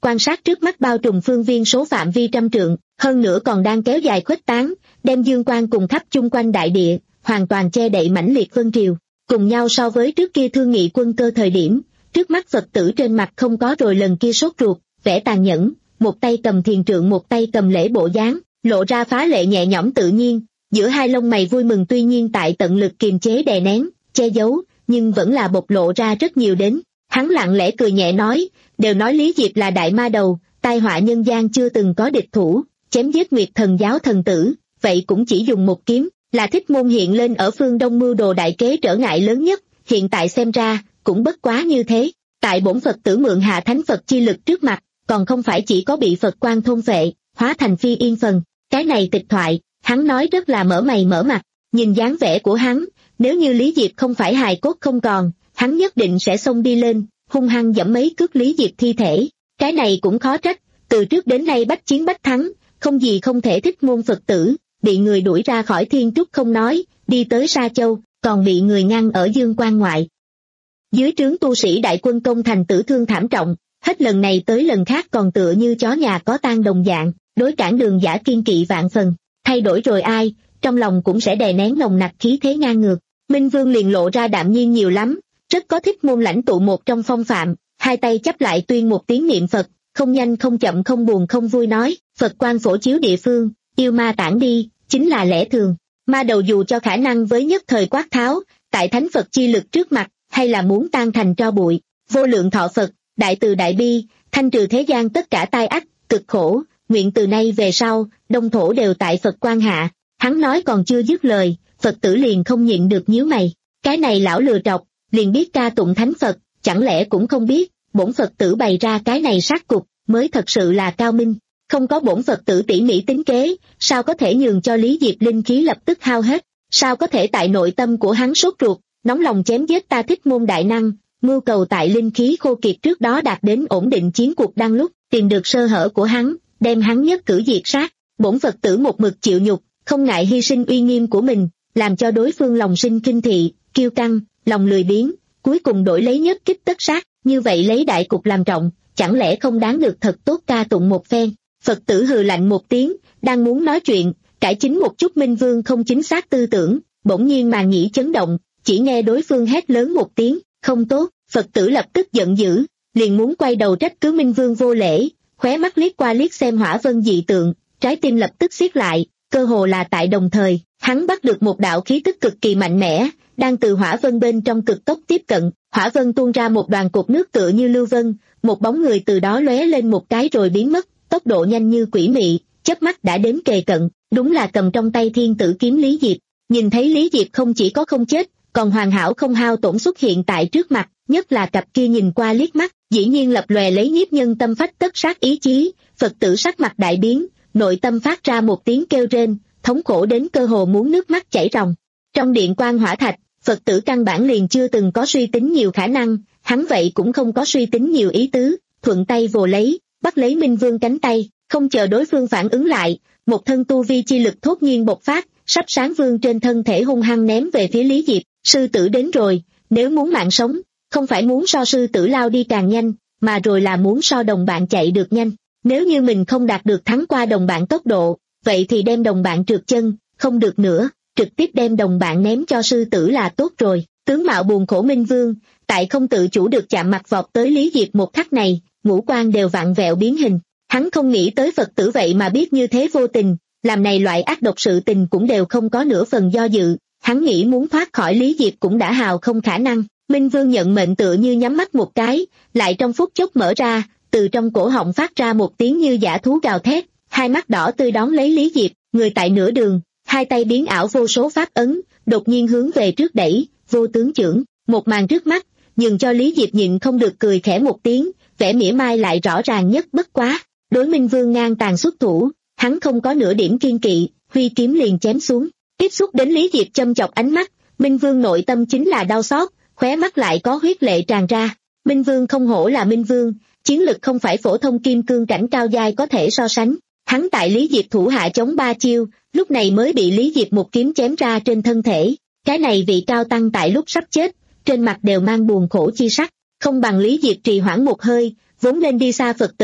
quan sát trước mắt bao trùm phương viên số phạm vi trăm trượng, hơn nữa còn đang kéo dài khuếch tán, đem dương quang cùng khắp chung quanh đại địa, hoàn toàn che đậy mãnh liệt vân triều. Cùng nhau so với trước kia thương nghị quân cơ thời điểm, trước mắt Phật tử trên mặt không có rồi lần kia sốt ruột, vẻ tàn nhẫn, một tay cầm thiền trượng một tay cầm lễ bộ dáng, lộ ra phá lệ nhẹ nhõm tự nhiên, giữa hai lông mày vui mừng tuy nhiên tại tận lực kiềm chế đè nén, che giấu, nhưng vẫn là bộc lộ ra rất nhiều đến. Hắn lặng lẽ cười nhẹ nói, đều nói Lý Diệp là đại ma đầu, tai họa nhân gian chưa từng có địch thủ, chém giết Nguyệt Thần giáo thần tử, vậy cũng chỉ dùng một kiếm, là Thích Môn hiện lên ở phương Đông mưu đồ đại kế trở ngại lớn nhất, hiện tại xem ra, cũng bất quá như thế. Tại bổn Phật tử mượn hạ thánh Phật chi lực trước mặt, còn không phải chỉ có bị Phật quan thôn phệ, hóa thành phi yên phần. Cái này tịch thoại, hắn nói rất là mở mày mở mặt, nhìn dáng vẻ của hắn, nếu như Lý Diệp không phải hài cốt không còn, hắn nhất định sẽ xông đi lên, hung hăng giẫm mấy cước Lý Diệp thi thể. Cái này cũng khó trách, từ trước đến nay bách chiến bách thắng, không gì không thể Thích Môn Phật tử, bị người đuổi ra khỏi Thiên Trúc không nói, đi tới Sa Châu, còn bị người ngăn ở Dương Quan ngoại. Dưới trướng tu sĩ đại quân công thành tử thương thảm trọng, hết lần này tới lần khác còn tựa như chó nhà có tang đồng dạng, đối cản đường giả kiên kỵ vạn phần, thay đổi rồi ai, trong lòng cũng sẽ đè nén nồng nặc khí thế ngang ngược. Minh Vương liền lộ ra đạm nhiên nhiều lắm, rất có Thích Môn lãnh tụ một trong phong phạm, hai tay chắp lại tuyên một tiếng niệm Phật, không nhanh không chậm không buồn không vui nói, Phật quan phổ chiếu địa phương, yêu ma tản đi, chính là lẽ thường. Ma đầu dù cho khả năng với nhất thời quát tháo, tại thánh Phật chi lực trước mặt, hay là muốn tan thành tro bụi, vô lượng thọ Phật, đại từ đại bi, thanh trừ thế gian tất cả tai ách, cực khổ, nguyện từ nay về sau, đông thổ đều tại Phật quan hạ. Hắn nói còn chưa dứt lời, Phật tử liền không nhịn được nhíu mày, cái này lão lừa trọc, liền biết ca tụng thánh Phật, chẳng lẽ cũng không biết, bổn Phật tử bày ra cái này sát cục, mới thật sự là cao minh. Không có bổn Phật tử tỉ mỉ tính kế, sao có thể nhường cho Lý Diệp linh khí lập tức hao hết, sao có thể tại nội tâm của hắn sốt ruột, nóng lòng chém giết ta Thích Môn đại năng, mưu cầu tại linh khí khô kiệt trước đó đạt đến ổn định chiến cuộc đang lúc, tìm được sơ hở của hắn, đem hắn nhất cử diệt sát. Bổn Phật tử một mực chịu nhục, không ngại hy sinh uy nghiêm của mình, làm cho đối phương lòng sinh kinh thị, kiêu căng, lòng lười biếng, cuối cùng đổi lấy nhất kích tất sát, như vậy lấy đại cục làm trọng, chẳng lẽ không đáng được thật tốt ca tụng một phen. Phật tử hừ lạnh một tiếng, đang muốn nói chuyện, cải chính một chút Minh Vương không chính xác tư tưởng, bỗng nhiên màng nhĩ chấn động, chỉ nghe đối phương hét lớn một tiếng, không tốt. Phật tử lập tức giận dữ, liền muốn quay đầu trách cứ Minh Vương vô lễ, khóe mắt liếc qua liếc xem hỏa vân dị tượng, trái tim lập tức siết lại, cơ hồ là tại đồng thời, hắn bắt được một đạo khí tức cực kỳ mạnh mẽ, đang từ hỏa vân bên trong cực tốc tiếp cận, hỏa vân tuôn ra một đoàn cột nước tựa như lưu vân, một bóng người từ đó lóe lên một cái rồi biến mất, tốc độ nhanh như quỷ mị, chớp mắt đã đến kề cận, đúng là cầm trong tay thiên tử kiếm Lý Diệp. Nhìn thấy Lý Diệp không chỉ có không chết, còn hoàn hảo không hao tổn xuất hiện tại trước mặt, nhất là cặp kia nhìn qua liếc mắt, dĩ nhiên lập lòe lấy nhiếp nhân tâm phách tất sát ý chí. Phật tử sắc mặt đại biến, nội tâm phát ra một tiếng kêu rên, thống khổ đến cơ hồ muốn nước mắt chảy ròng. Trong điện quan hỏa thạch, Phật tử căn bản liền chưa từng có suy tính nhiều khả năng, hắn vậy cũng không có suy tính nhiều ý tứ, thuận tay vồ lấy, bắt lấy Minh Vương cánh tay, không chờ đối phương phản ứng lại, một thân tu vi chi lực thốt nhiên bộc phát, sắp sáng vương trên thân thể hung hăng ném về phía Lý Diệp. Sư tử đến rồi, nếu muốn mạng sống, không phải muốn so sư tử lao đi càng nhanh, mà rồi là muốn so đồng bạn chạy được nhanh. Nếu như mình không đạt được thắng qua đồng bạn tốc độ, vậy thì đem đồng bạn trượt chân, không được nữa, trực tiếp đem đồng bạn ném cho sư tử là tốt rồi. Tướng mạo buồn khổ Minh Vương, tại không tự chủ được chạm mặt vọt tới Lý Diệp một khắc này, ngũ quan đều vặn vẹo biến hình. Hắn không nghĩ tới Phật tử vậy mà biết như thế vô tình, làm này loại ác độc sự tình cũng đều không có nửa phần do dự. Hắn nghĩ muốn thoát khỏi Lý Diệp cũng đã hào không khả năng. Minh Vương nhận mệnh tựa như nhắm mắt một cái, lại trong phút chốc mở ra, từ trong cổ họng phát ra một tiếng như dã thú gào thét, hai mắt đỏ tươi đón lấy Lý Diệp, người tại nửa đường, hai tay biến ảo vô số pháp ấn, đột nhiên hướng về trước đẩy, vô tướng chưởng, một màn trước mắt, nhường cho Lý Diệp nhịn không được cười khẽ một tiếng, vẻ mỉa mai lại rõ ràng nhất bất quá. Đối Minh Vương ngang tàn xuất thủ, hắn không có nửa điểm kiên kỵ, huy kiếm liền chém xuống. Tiếp xúc đến Lý Diệp châm chọc ánh mắt, Minh Vương nội tâm chính là đau xót, khóe mắt lại có huyết lệ tràn ra. Minh Vương không hổ là Minh Vương, chiến lực không phải phổ thông kim cương cảnh cao giai có thể so sánh. Hắn tại Lý Diệp thủ hạ chống ba chiêu, lúc này mới bị Lý Diệp một kiếm chém ra trên thân thể. Cái này vị cao tăng tại lúc sắp chết, trên mặt đều mang buồn khổ chi sắc, không bằng Lý Diệp trì hoãn một hơi, vốn nên đi xa Phật tử,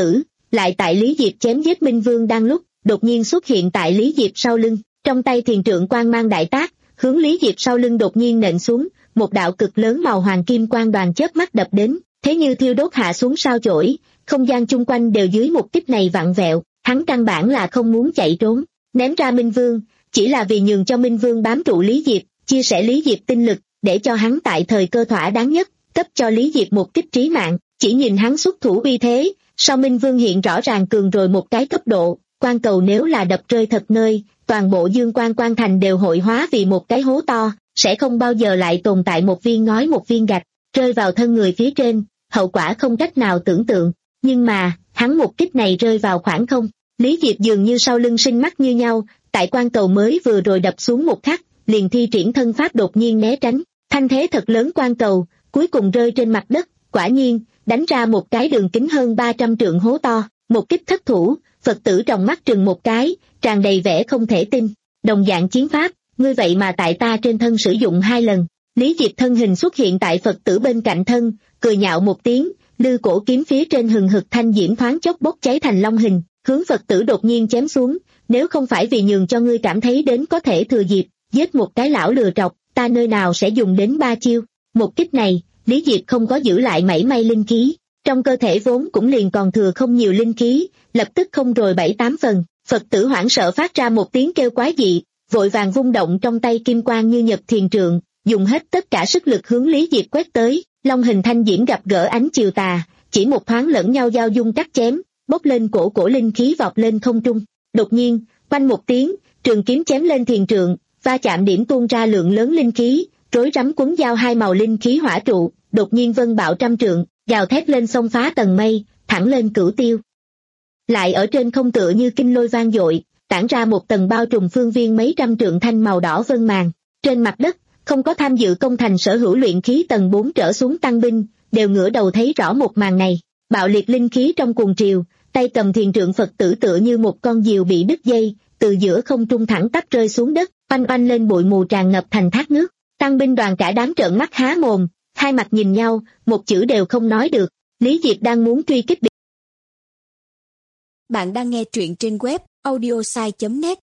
lại tại Lý Diệp chém giết Minh Vương đang lúc, đột nhiên xuất hiện tại Lý Diệp sau lưng, trong tay thiền trượng quang mang đại tác, hướng Lý Diệp sau lưng đột nhiên nện xuống, một đạo cực lớn màu hoàng kim quang đoàn chớp mắt đập đến, thế như thiêu đốt hạ xuống sao chổi, không gian chung quanh đều dưới một kích này vặn vẹo, hắn căn bản là không muốn chạy trốn, ném ra Minh Vương, chỉ là vì nhường cho Minh Vương bám trụ Lý Diệp, chia sẻ Lý Diệp tinh lực, để cho hắn tại thời cơ thỏa đáng nhất, cấp cho Lý Diệp một kích trí mạng, chỉ nhìn hắn xuất thủ uy thế, sau Minh Vương hiện rõ ràng cường rồi một cái cấp độ, quan cầu nếu là đập rơi thật nơi, toàn bộ Dương Quan Quan Thành đều hội hóa vì một cái hố to, sẽ không bao giờ lại tồn tại một viên ngói một viên gạch, rơi vào thân người phía trên, hậu quả không cách nào tưởng tượng, nhưng mà, hắn một kích này rơi vào khoảng không, Lý Diệp dường như sau lưng sinh mắt như nhau, tại quan cầu mới vừa rồi đập xuống một khắc, liền thi triển thân pháp đột nhiên né tránh, thanh thế thật lớn quan cầu, cuối cùng rơi trên mặt đất, quả nhiên, đánh ra một cái đường kính hơn ba trăm trượng hố to, một kích thất thủ, Phật tử trong mắt trừng một cái, tràn đầy vẻ không thể tin, đồng dạng chiến pháp, ngươi vậy mà tại ta trên thân sử dụng hai lần, Lý Diệp thân hình xuất hiện tại Phật tử bên cạnh thân, cười nhạo một tiếng, lư cổ kiếm phía trên hừng hực thanh diễm thoáng chốc bốc cháy thành long hình, hướng Phật tử đột nhiên chém xuống, nếu không phải vì nhường cho ngươi cảm thấy đến có thể thừa dịp, giết một cái lão lừa trọc, ta nơi nào sẽ dùng đến ba chiêu, một kích này, Lý Diệp không có giữ lại mảy may linh khí, trong cơ thể vốn cũng liền còn thừa không nhiều linh khí, lập tức không rồi bảy tám phần, Phật tử hoảng sợ phát ra một tiếng kêu quái dị, vội vàng vung động trong tay kim quang như nhật thiền trượng, dùng hết tất cả sức lực hướng Lý Diệp quét tới, long hình thanh diễm gặp gỡ ánh chiều tà, chỉ một thoáng lẫn nhau giao dung cắt chém, bốc lên cổ cổ linh khí vọt lên không trung, đột nhiên, quanh một tiếng, trường kiếm chém lên thiền trượng, va chạm điểm tuôn ra lượng lớn linh khí, rối rắm quấn giao hai màu linh khí hỏa trụ, đột nhiên vân bạo trăm trượng, gào thét lên xông phá tầng mây, thẳng lên cửu tiêu. Lại ở trên không tựa như kinh lôi vang dội, tản ra một tầng bao trùm phương viên mấy trăm trượng thanh màu đỏ vân màng. Trên mặt đất, không có tham dự công thành sở hữu luyện khí tầng bốn trở xuống tăng binh, đều ngửa đầu thấy rõ một màn này. Bạo liệt linh khí trong cuồng triều, tay cầm thiền trượng Phật tử tựa như một con diều bị đứt dây, từ giữa không trung thẳng tắp rơi xuống đất, oanh oanh lên bụi mù tràn ngập thành thác nước. Tăng binh đoàn cả đám trợn mắt há mồm, hai mặt nhìn nhau, một chữ đều không nói được. Lý Diệp đang muốn truy kích. Bạn đang nghe truyện trên web audiosai chấm net.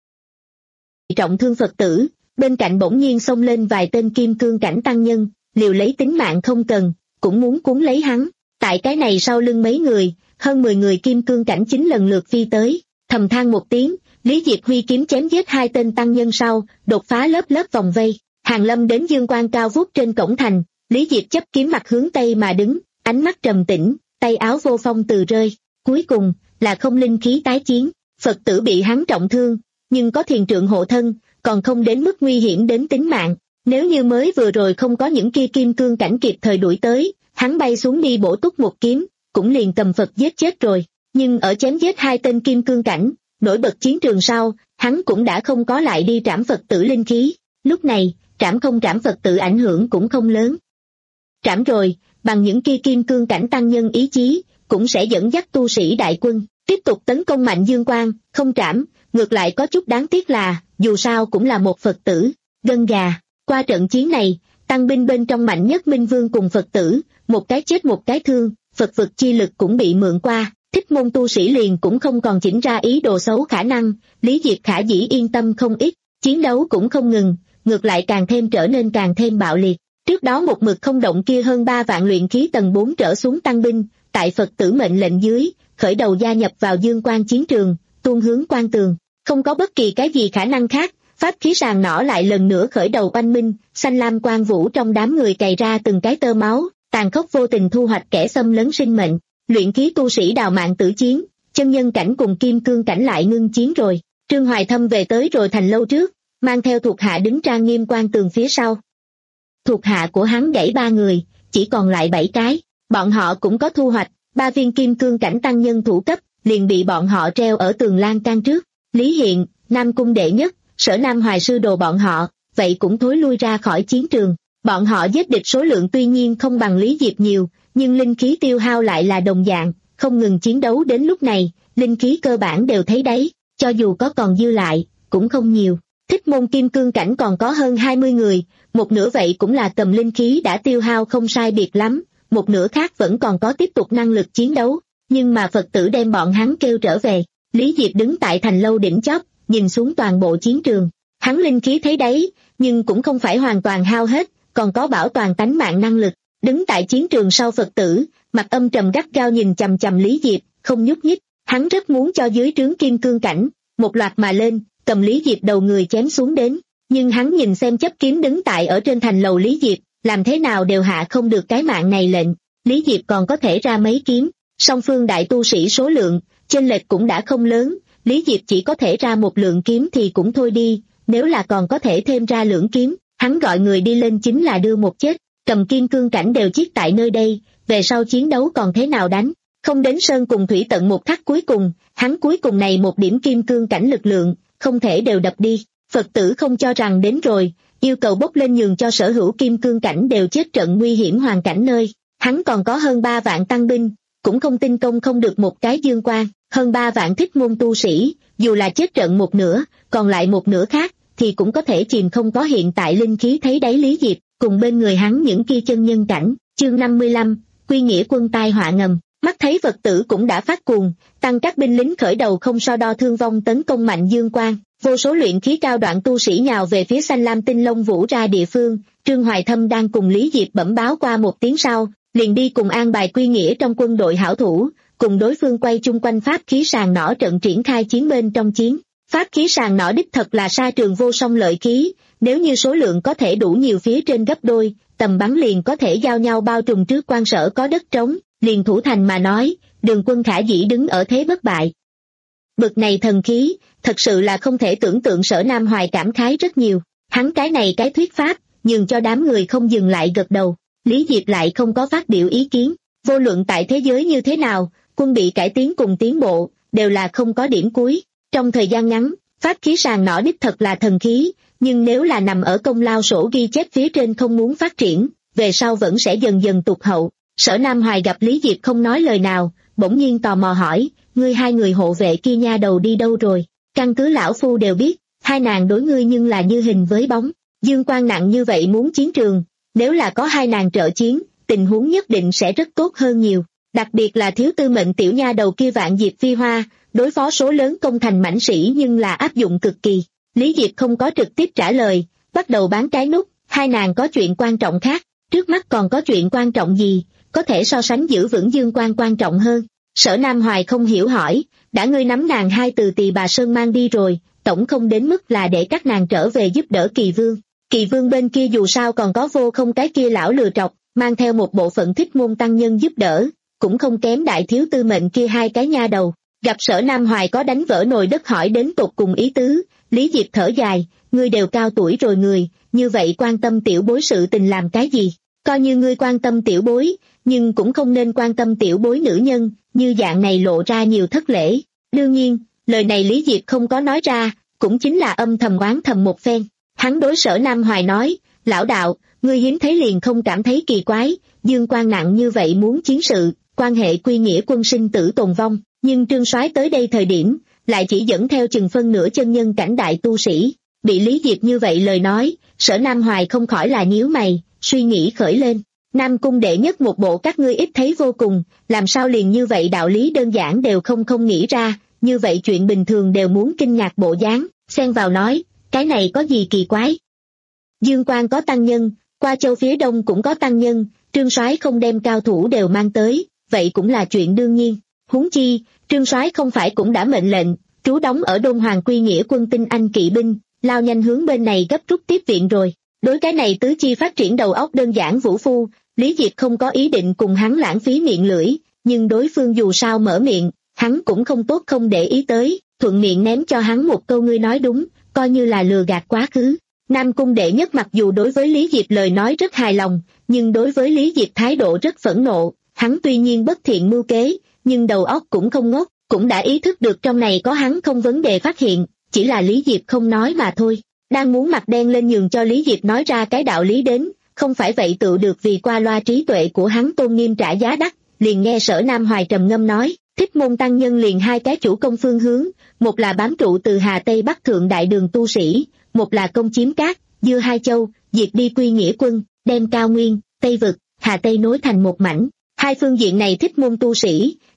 Trọng thương Phật tử, bên cạnh bỗng nhiên xông lên vài tên kim cương cảnh tăng nhân, liều lấy tính mạng không cần, cũng muốn cuốn lấy hắn. Tại cái này sau lưng mấy người, hơn mười người kim cương cảnh chính lần lượt phi tới, thầm than một tiếng, Lý Diệp huy kiếm chém giết hai tên tăng nhân sau, đột phá lớp lớp vòng vây. Hàng Lâm đến dương quang cao vút trên cổng thành, Lý Diệp chấp kiếm mặt hướng tây mà đứng, ánh mắt trầm tĩnh, tay áo vô phong từ rơi. Cuối cùng, là không linh khí tái chiến, Phật tử bị hắn trọng thương, nhưng có thiền trượng hộ thân, còn không đến mức nguy hiểm đến tính mạng. Nếu như mới vừa rồi không có những kia kim cương cảnh kịp thời đuổi tới, hắn bay xuống đi bổ túc một kiếm, cũng liền cầm Phật giết chết rồi. Nhưng ở chém giết hai tên kim cương cảnh, nổi bật chiến trường sau, hắn cũng đã không có lại đi trảm Phật tử linh khí. Lúc này, trảm không trảm Phật tử ảnh hưởng cũng không lớn. Trảm rồi, bằng những kia kim cương cảnh tăng nhân ý chí, cũng sẽ dẫn dắt tu sĩ đại quân, tiếp tục tấn công mạnh Dương Quang, không trảm, ngược lại có chút đáng tiếc là, dù sao cũng là một Phật tử, gân gà. Qua trận chiến này, tăng binh bên trong mạnh nhất Minh Vương cùng Phật tử, một cái chết một cái thương, Phật vực chi lực cũng bị mượn qua, Thích Môn tu sĩ liền cũng không còn chỉnh ra ý đồ xấu khả năng, Lý Diệp khả dĩ yên tâm không ít, chiến đấu cũng không ngừng, ngược lại càng thêm trở nên càng thêm bạo liệt. Trước đó một mực không động kia hơn ba vạn luyện khí tầng bốn trở xuống tăng binh, tại Phật tử mệnh lệnh dưới, khởi đầu gia nhập vào Dương Quang chiến trường, tuôn hướng quan tường, không có bất kỳ cái gì khả năng khác, pháp khí sàn nỏ lại lần nữa khởi đầu oanh minh, xanh lam quang vũ trong đám người cày ra từng cái tơ máu, tàn khốc vô tình thu hoạch kẻ xâm lấn sinh mệnh, luyện khí tu sĩ đào mạng tử chiến, chân nhân cảnh cùng kim cương cảnh lại ngưng chiến rồi. Trương Hoài Thâm về tới rồi thành lâu trước, mang theo thuộc hạ đứng trang nghiêm quan tường phía sau. Thuộc hạ của hắn gãy ba người, chỉ còn lại bảy cái, bọn họ cũng có thu hoạch, ba viên kim cương cảnh tăng nhân thủ cấp, liền bị bọn họ treo ở tường lan can trước. Lý Hiện, Nam Cung đệ nhất, Sở Nam Hoài sư đồ bọn họ, vậy cũng thối lui ra khỏi chiến trường. Bọn họ giết địch số lượng tuy nhiên không bằng Lý Diệp nhiều, nhưng linh khí tiêu hao lại là đồng dạng, không ngừng chiến đấu đến lúc này, linh khí cơ bản đều thấy đấy, cho dù có còn dư lại, cũng không nhiều. Thích Môn kim cương cảnh còn có hơn hai mươi người, một nửa vậy cũng là cầm linh khí đã tiêu hao không sai biệt lắm, một nửa khác vẫn còn có tiếp tục năng lực chiến đấu. nhưng mà Phật tử đem bọn hắn kêu trở về. Lý Diệp đứng tại thành lâu đỉnh chóp, nhìn xuống toàn bộ chiến trường. Hắn linh khí thấy đấy, nhưng cũng không phải hoàn toàn hao hết, còn có bảo toàn tánh mạng năng lực. Đứng tại chiến trường sau Phật tử, mặt âm trầm gắt gao nhìn chằm chằm Lý Diệp, không nhúc nhích. Hắn rất muốn cho dưới trướng kim cương cảnh, một loạt mà lên, cầm Lý Diệp đầu người chém xuống đến. Nhưng hắn nhìn xem chấp kiếm đứng tại ở trên thành lầu Lý Diệp, làm thế nào đều hạ không được cái mạng này lệnh. Lý Diệp còn có thể ra mấy kiếm, song phương đại tu sĩ số lượng, chênh lệch cũng đã không lớn, Lý Diệp chỉ có thể ra một lượng kiếm thì cũng thôi đi, nếu là còn có thể thêm ra lưỡng kiếm, hắn gọi người đi lên chính là đưa một chết, cầm kim cương cảnh đều chết tại nơi đây, về sau chiến đấu còn thế nào đánh, không đến sơn cùng thủy tận một khắc cuối cùng, hắn cuối cùng này một điểm kim cương cảnh lực lượng, không thể đều đập đi. Phật tử không cho rằng đến rồi, yêu cầu bốc lên nhường cho sở hữu kim cương cảnh đều chết trận nguy hiểm hoàn cảnh nơi, hắn còn có hơn ba vạn tăng binh, cũng không tin công không được một cái dương quan, hơn ba vạn thích môn tu sĩ, dù là chết trận một nửa, còn lại một nửa khác, thì cũng có thể chìm không có hiện tại linh khí thấy đáy Lý Diệp, cùng bên người hắn những kia chân nhân cảnh. Chương năm mươi lăm, quy nghĩa quân tai họa ngầm. Mắt thấy Phật tử cũng đã phát cuồng, tăng các binh lính khởi đầu không so đo thương vong tấn công mạnh dương quan, vô số luyện khí cao đoạn tu sĩ nhào về phía xanh lam tinh lông vũ ra địa phương. Trương Hoài Thâm đang cùng Lý Diệp bẩm báo qua một tiếng sau, liền đi cùng an bài quy nghĩa trong quân đội hảo thủ, cùng đối phương quay chung quanh pháp khí sàng nỏ trận triển khai chiến bên trong chiến. Pháp khí sàng nỏ đích thật là sa trường vô song lợi khí, nếu như số lượng có thể đủ nhiều phía trên gấp đôi, tầm bắn liền có thể giao nhau bao trùm trước quan sở có đất trống, liền thủ thành mà nói, Đường Quân khả dĩ đứng ở thế bất bại. Bực này thần khí, thật sự là không thể tưởng tượng. Sở Nam Hoài cảm khái rất nhiều, hắn cái này cái thuyết pháp, nhường cho đám người không dừng lại gật đầu. Lý Diệp lại không có phát biểu ý kiến, vô luận tại thế giới như thế nào, quân bị cải tiến cùng tiến bộ, đều là không có điểm cuối. Trong thời gian ngắn, pháp khí sàng nỏ đích thật là thần khí, nhưng nếu là nằm ở công lao sổ ghi chép phía trên không muốn phát triển, về sau vẫn sẽ dần dần tụt hậu. Sở Nam Hoài gặp Lý Diệp không nói lời nào, bỗng nhiên tò mò hỏi, ngươi hai người hộ vệ kia nha đầu đi đâu rồi? Căn cứ lão phu đều biết, hai nàng đối ngươi nhưng là như hình với bóng, dương quan nặng như vậy muốn chiến trường, nếu là có hai nàng trợ chiến, tình huống nhất định sẽ rất tốt hơn nhiều, đặc biệt là thiếu tư mệnh tiểu nha đầu kia Vạn Diệp Phi Hoa, đối phó số lớn công thành mãnh sĩ nhưng là áp dụng cực kỳ. Lý Diệp không có trực tiếp trả lời, bắt đầu bán cái nút, hai nàng có chuyện quan trọng khác, trước mắt còn có chuyện quan trọng gì, có thể so sánh giữ vững dương quan quan trọng hơn. Sở Nam Hoài không hiểu hỏi, đã ngươi nắm nàng hai từ Tỳ Bà Sơn mang đi rồi, tổng không đến mức là để các nàng trở về giúp đỡ Kỳ Vương. Kỳ Vương bên kia dù sao còn có vô không cái kia lão lừa trọc, mang theo một bộ phận thích môn tăng nhân giúp đỡ, cũng không kém đại thiếu tư mệnh kia hai cái nha đầu. Gặp Sở Nam Hoài có đánh vỡ nồi đất hỏi đến tột cùng ý tứ, Lý Diệp thở dài, ngươi đều cao tuổi rồi người, như vậy quan tâm tiểu bối sự tình làm cái gì? Coi như ngươi quan tâm tiểu bối, nhưng cũng không nên quan tâm tiểu bối nữ nhân, như dạng này lộ ra nhiều thất lễ. Đương nhiên, lời này Lý Diệp không có nói ra, cũng chính là âm thầm oán thầm một phen. Hắn đối Sở Nam Hoài nói, lão đạo, ngươi hiếm thấy liền không cảm thấy kỳ quái, dương quan nặng như vậy muốn chiến sự, quan hệ quy nghĩa quân sinh tử tồn vong, nhưng Trương Soái tới đây thời điểm, lại chỉ dẫn theo chừng phân nửa chân nhân cảnh đại tu sĩ. Bị Lý Diệp như vậy lời nói, Sở Nam Hoài không khỏi là nhíu mày, suy nghĩ khởi lên. Nam cung đệ nhất một bộ các ngươi ít thấy vô cùng, làm sao liền như vậy đạo lý đơn giản đều không không nghĩ ra, như vậy chuyện bình thường đều muốn kinh ngạc bộ dáng, xen vào nói, cái này có gì kỳ quái? Dương Quan có tăng nhân, qua châu phía đông cũng có tăng nhân, Trương Soái không đem cao thủ đều mang tới, vậy cũng là chuyện đương nhiên. Huống chi, Trương Soái không phải cũng đã mệnh lệnh, trú đóng ở Đôn Hoàng quy nghĩa quân tinh anh kỵ binh, lao nhanh hướng bên này gấp rút tiếp viện rồi. Đối cái này tứ chi phát triển đầu óc đơn giản vũ phu, Lý Diệp không có ý định cùng hắn lãng phí miệng lưỡi, nhưng đối phương dù sao mở miệng, hắn cũng không tốt không để ý tới, thuận miệng ném cho hắn một câu ngươi nói đúng, coi như là lừa gạt quá khứ. Nam cung đệ nhất mặc dù đối với Lý Diệp lời nói rất hài lòng, nhưng đối với Lý Diệp thái độ rất phẫn nộ, hắn tuy nhiên bất thiện mưu kế, nhưng đầu óc cũng không ngốc, cũng đã ý thức được trong này có hắn không vấn đề phát hiện, chỉ là Lý Diệp không nói mà thôi. Đang muốn mặt đen lên nhường cho Lý Diệp nói ra cái đạo lý đến, không phải vậy tự được vì qua loa trí tuệ của hắn tôn nghiêm trả giá đắt, liền nghe Sở Nam Hoài trầm ngâm nói, thích môn tăng nhân liền hai cái chủ công phương hướng, một là bám trụ từ Hà Tây Bắc thượng đại đường tu sĩ, một là công chiếm cát, dưa hai châu, diệt đi quy nghĩa quân, đem cao nguyên, Tây vực, Hà Tây nối thành một mảnh. Hai phương diện này thích môn tu sĩ,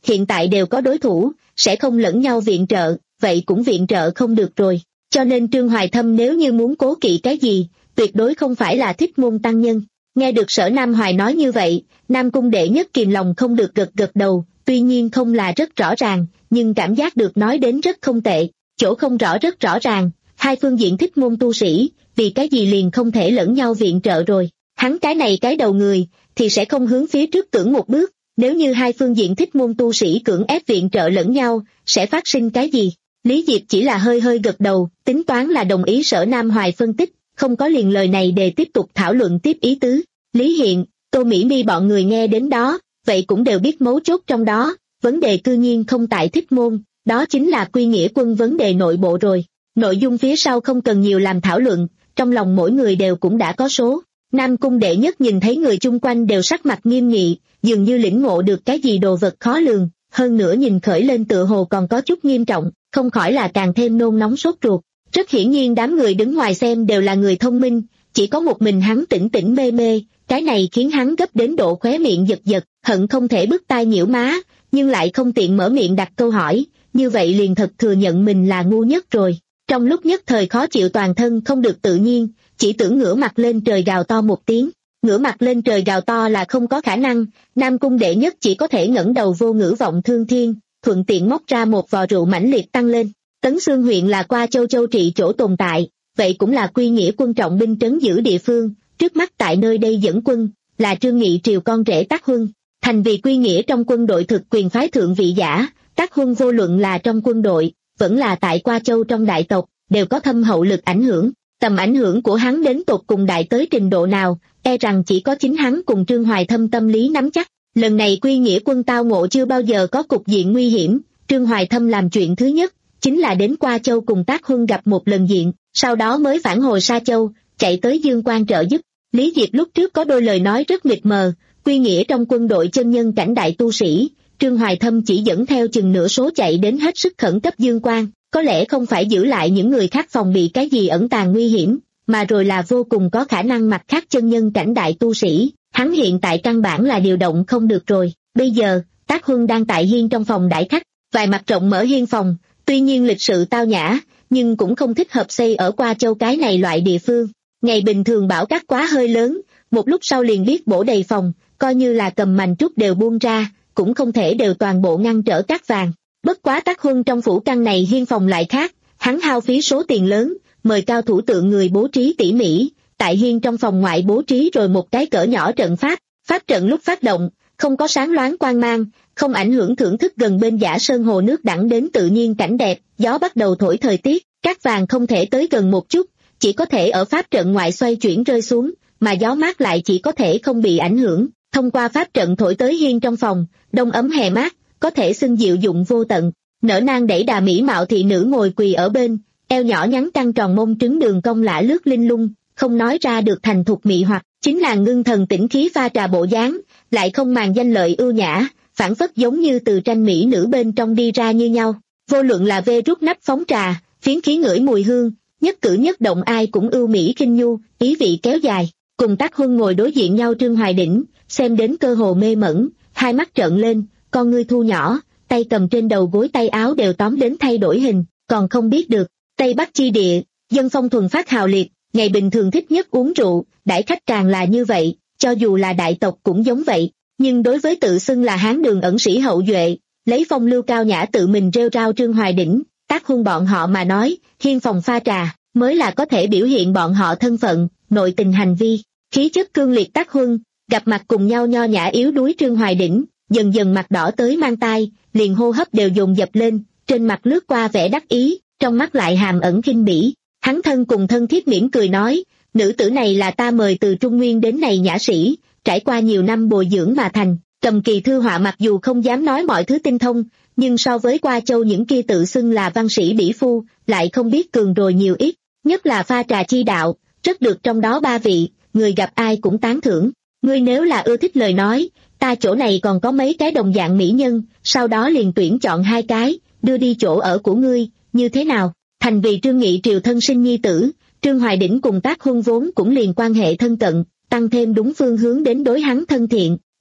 hiện tại đều có đối thủ, sẽ không lẫn nhau viện trợ, vậy cũng viện trợ không được rồi. Cho nên Trương Hoài Thâm nếu như muốn cố kỵ cái gì, tuyệt đối không phải là Thích Môn tăng nhân. Nghe được Sở Nam Hoài nói như vậy, Nam Cung đệ nhất kìm lòng không được gật gật đầu, tuy nhiên không là rất rõ ràng, nhưng cảm giác được nói đến rất không tệ, chỗ không rõ rất rõ ràng, hai phương diện Thích Môn tu sĩ, vì cái gì liền không thể lẫn nhau viện trợ rồi. Hắn cái này cái đầu người, thì sẽ không hướng phía trước tưởng một bước, nếu như hai phương diện Thích Môn tu sĩ cưỡng ép viện trợ lẫn nhau, sẽ phát sinh cái gì? Lý Diệp chỉ là hơi hơi gật đầu, tính toán là đồng ý Sở Nam Hoài phân tích, không có liền lời này để tiếp tục thảo luận tiếp ý tứ. Lý Hiện, Tô Mỹ Mi bọn người nghe đến đó, vậy cũng đều biết mấu chốt trong đó, vấn đề cư nhiên không tại Thích Môn, đó chính là quy nghĩa quân vấn đề nội bộ rồi. Nội dung phía sau không cần nhiều làm thảo luận, trong lòng mỗi người đều cũng đã có số. Nam Cung đệ nhất nhìn thấy người chung quanh đều sắc mặt nghiêm nghị, dường như lĩnh ngộ được cái gì đồ vật khó lường, hơn nữa nhìn khởi lên tựa hồ còn có chút nghiêm trọng, không khỏi là càng thêm nôn nóng sốt ruột. Rất hiển nhiên đám người đứng ngoài xem đều là người thông minh, chỉ có một mình hắn tỉnh tỉnh mê mê, cái này khiến hắn gấp đến độ khóe miệng giật giật, hận không thể bứt tai nhiễu má, nhưng lại không tiện mở miệng đặt câu hỏi, như vậy liền thật thừa nhận mình là ngu nhất rồi. Trong lúc nhất thời khó chịu toàn thân không được tự nhiên, chỉ tưởng ngửa mặt lên trời gào to một tiếng. Ngửa mặt lên trời gào to là không có khả năng, Nam Cung đệ nhất chỉ có thể ngẩng đầu vô ngữ vọng thương thiên, thuận tiện móc ra một vò rượu mãnh liệt tăng lên. Tấn Xương huyện là qua châu châu trị chỗ tồn tại, vậy cũng là quy nghĩa quân trọng binh trấn giữ địa phương, trước mắt tại nơi đây dẫn quân, là Trương Nghị triều con rể Tác Huân. Thành vì quy nghĩa trong quân đội thực quyền phái thượng vị giả, Tác Huân vô luận là trong quân đội, vẫn là tại qua châu trong đại tộc, đều có thâm hậu lực ảnh hưởng. Tầm ảnh hưởng của hắn đến tột cùng đại tới trình độ nào, e rằng chỉ có chính hắn cùng Trương Hoài Thâm tâm lý nắm chắc. Lần này quy nghĩa quân tao ngộ chưa bao giờ có cục diện nguy hiểm, Trương Hoài Thâm làm chuyện thứ nhất, chính là đến qua châu cùng Tác Huân gặp một lần diện, sau đó mới phản hồi Sa Châu, chạy tới Dương Quan trợ giúp. Lý Diệp lúc trước có đôi lời nói rất mịt mờ, quy nghĩa trong quân đội chân nhân cảnh đại tu sĩ, Trương Hoài Thâm chỉ dẫn theo chừng nửa số chạy đến hết sức khẩn cấp Dương Quan, có lẽ không phải giữ lại những người khác phòng bị cái gì ẩn tàng nguy hiểm, mà rồi là vô cùng có khả năng mặt khác chân nhân cảnh đại tu sĩ, hắn hiện tại căn bản là điều động không được rồi. Bây giờ, Tác Huân đang tại hiên trong phòng đại khách, vài mặt rộng mở hiên phòng, tuy nhiên lịch sự tao nhã, nhưng cũng không thích hợp xây ở qua châu cái này loại địa phương. Ngày bình thường bão cát quá hơi lớn, một lúc sau liền biết bổ đầy phòng, coi như là cầm mành trúc đều buông ra, cũng không thể đều toàn bộ ngăn trở cát vàng. Bất quá Tác Huân trong phủ căn này hiên phòng lại khác, hắn hao phí số tiền lớn, mời cao thủ tượng người bố trí tỉ mỉ, tại hiên trong phòng ngoại bố trí rồi một cái cỡ nhỏ trận pháp, pháp trận lúc phát động, không có sáng loáng quang mang, không ảnh hưởng thưởng thức gần bên Giả Sơn hồ nước đẳng đến tự nhiên cảnh đẹp, gió bắt đầu thổi thời tiết, cát vàng không thể tới gần một chút, chỉ có thể ở pháp trận ngoại xoay chuyển rơi xuống, mà gió mát lại chỉ có thể không bị ảnh hưởng, thông qua pháp trận thổi tới hiên trong phòng, đông ấm hè mát, có thể xưng diệu dụng vô tận. Nở nang đẩy đà mỹ mạo thị nữ ngồi quỳ ở bên, eo nhỏ nhắn căng tròn mông trứng đường cong lả lướt linh lung, không nói ra được thành thục mị hoặc, chính là ngưng thần tĩnh khí pha trà bộ dáng, lại không màng danh lợi ưu nhã, phản phất giống như từ tranh mỹ nữ bên trong đi ra như nhau. Vô luận là vê rút nắp phóng trà, phiến khí ngửi mùi hương, nhất cử nhất động ai cũng ưu mỹ khinh nhu, ý vị kéo dài. Cùng Tác Huân ngồi đối diện nhau Trương Hoài Đỉnh, xem đến cơ hồ mê mẩn, hai mắt trợn lên, con ngươi thu nhỏ, tay cầm trên đầu gối tay áo đều tóm đến thay đổi hình, còn không biết được. Tây Bắc chi địa, dân phong thuần phát hào liệt, ngày bình thường thích nhất uống rượu, đãi khách càng là như vậy, cho dù là đại tộc cũng giống vậy, nhưng đối với tự xưng là Hán Đường ẩn sĩ hậu duệ, lấy phong lưu cao nhã tự mình rêu rao Trương Hoài Đỉnh, Tác Huân bọn họ mà nói, hiên phòng pha trà, mới là có thể biểu hiện bọn họ thân phận, nội tình hành vi. Khí chất cương liệt Tác Huân, gặp mặt cùng nhau nho nhã yếu đuối Trương Hoài Đỉnh, dần dần mặt đỏ tới mang tai, liền hô hấp đều dồn dập lên, trên mặt lướt qua vẻ đắc ý, trong mắt lại hàm ẩn khinh bỉ. Hắn thân cùng thân thiết mỉm cười nói, nữ tử này là ta mời từ Trung Nguyên đến này nhã sĩ, trải qua nhiều năm bồi dưỡng mà thành, cầm kỳ thư họa mặc dù không dám nói mọi thứ tinh thông, nhưng so với qua châu những kia tự xưng là văn sĩ bỉ phu, lại không biết cường rồi nhiều ít, nhất là pha trà chi đạo, rất được trong đó ba vị, người gặp ai cũng tán thưởng. Ngươi nếu là ưa thích lời nói, ta chỗ này còn có mấy cái đồng dạng mỹ nhân, sau đó liền tuyển chọn hai cái, đưa đi chỗ ở của ngươi, như thế nào? Thành vì Trương Nghị triều thân sinh nhi tử, Trương Hoài Đỉnh cùng Tác Huân vốn cũng liền quan hệ thân cận, tăng thêm đúng phương hướng đến đối hắn thân thiện,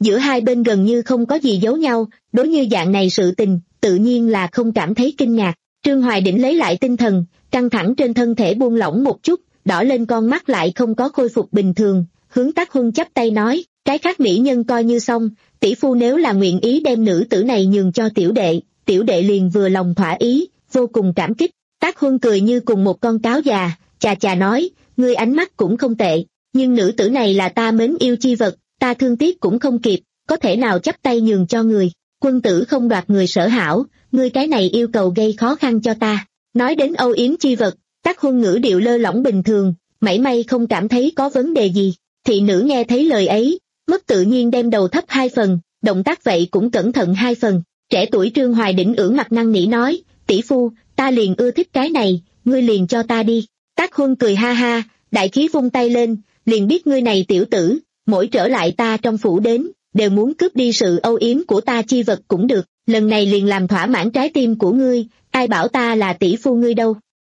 giữa hai bên gần như không có gì giấu nhau, đối như dạng này sự tình, tự nhiên là không cảm thấy kinh ngạc. Trương Hoài Đỉnh lấy lại tinh thần, căng thẳng trên thân thể buông lỏng một chút, đỏ lên con mắt lại không có khôi phục bình thường, hướng Tác Huân chắp tay nói, cái khác mỹ nhân coi như xong, tỷ phu nếu là nguyện ý đem nữ tử này nhường cho tiểu đệ, tiểu đệ liền vừa lòng thỏa ý, vô cùng cảm kích. Tác Huân cười như cùng một con cáo già, chà chà nói, ngươi ánh mắt cũng không tệ, nhưng nữ tử này là ta mến yêu chi vật, ta thương tiếc cũng không kịp, có thể nào chắp tay nhường cho người, quân tử không đoạt người sở hảo, ngươi cái này yêu cầu gây khó khăn cho ta. Nói đến âu yếm chi vật, Tác Huân ngữ điệu lơ lỏng bình thường, mảy may không cảm thấy có vấn đề gì. Thị nữ nghe thấy lời ấy, mất tự nhiên đem đầu thấp hai phần, động tác vậy cũng cẩn thận hai phần. Trẻ tuổi Trương Hoài Đỉnh ưỡn mặt năn nỉ nói, tỷ phu, ta liền ưa thích cái này, ngươi liền cho ta đi. Tác Huân cười ha ha, đại khí vung tay lên, liền biết ngươi này tiểu tử, mỗi trở lại ta trong phủ đến, đều muốn cướp đi sự âu yếm của ta chi vật cũng được, lần này liền làm thỏa mãn trái tim của ngươi, ai bảo ta là tỷ phu ngươi đâu.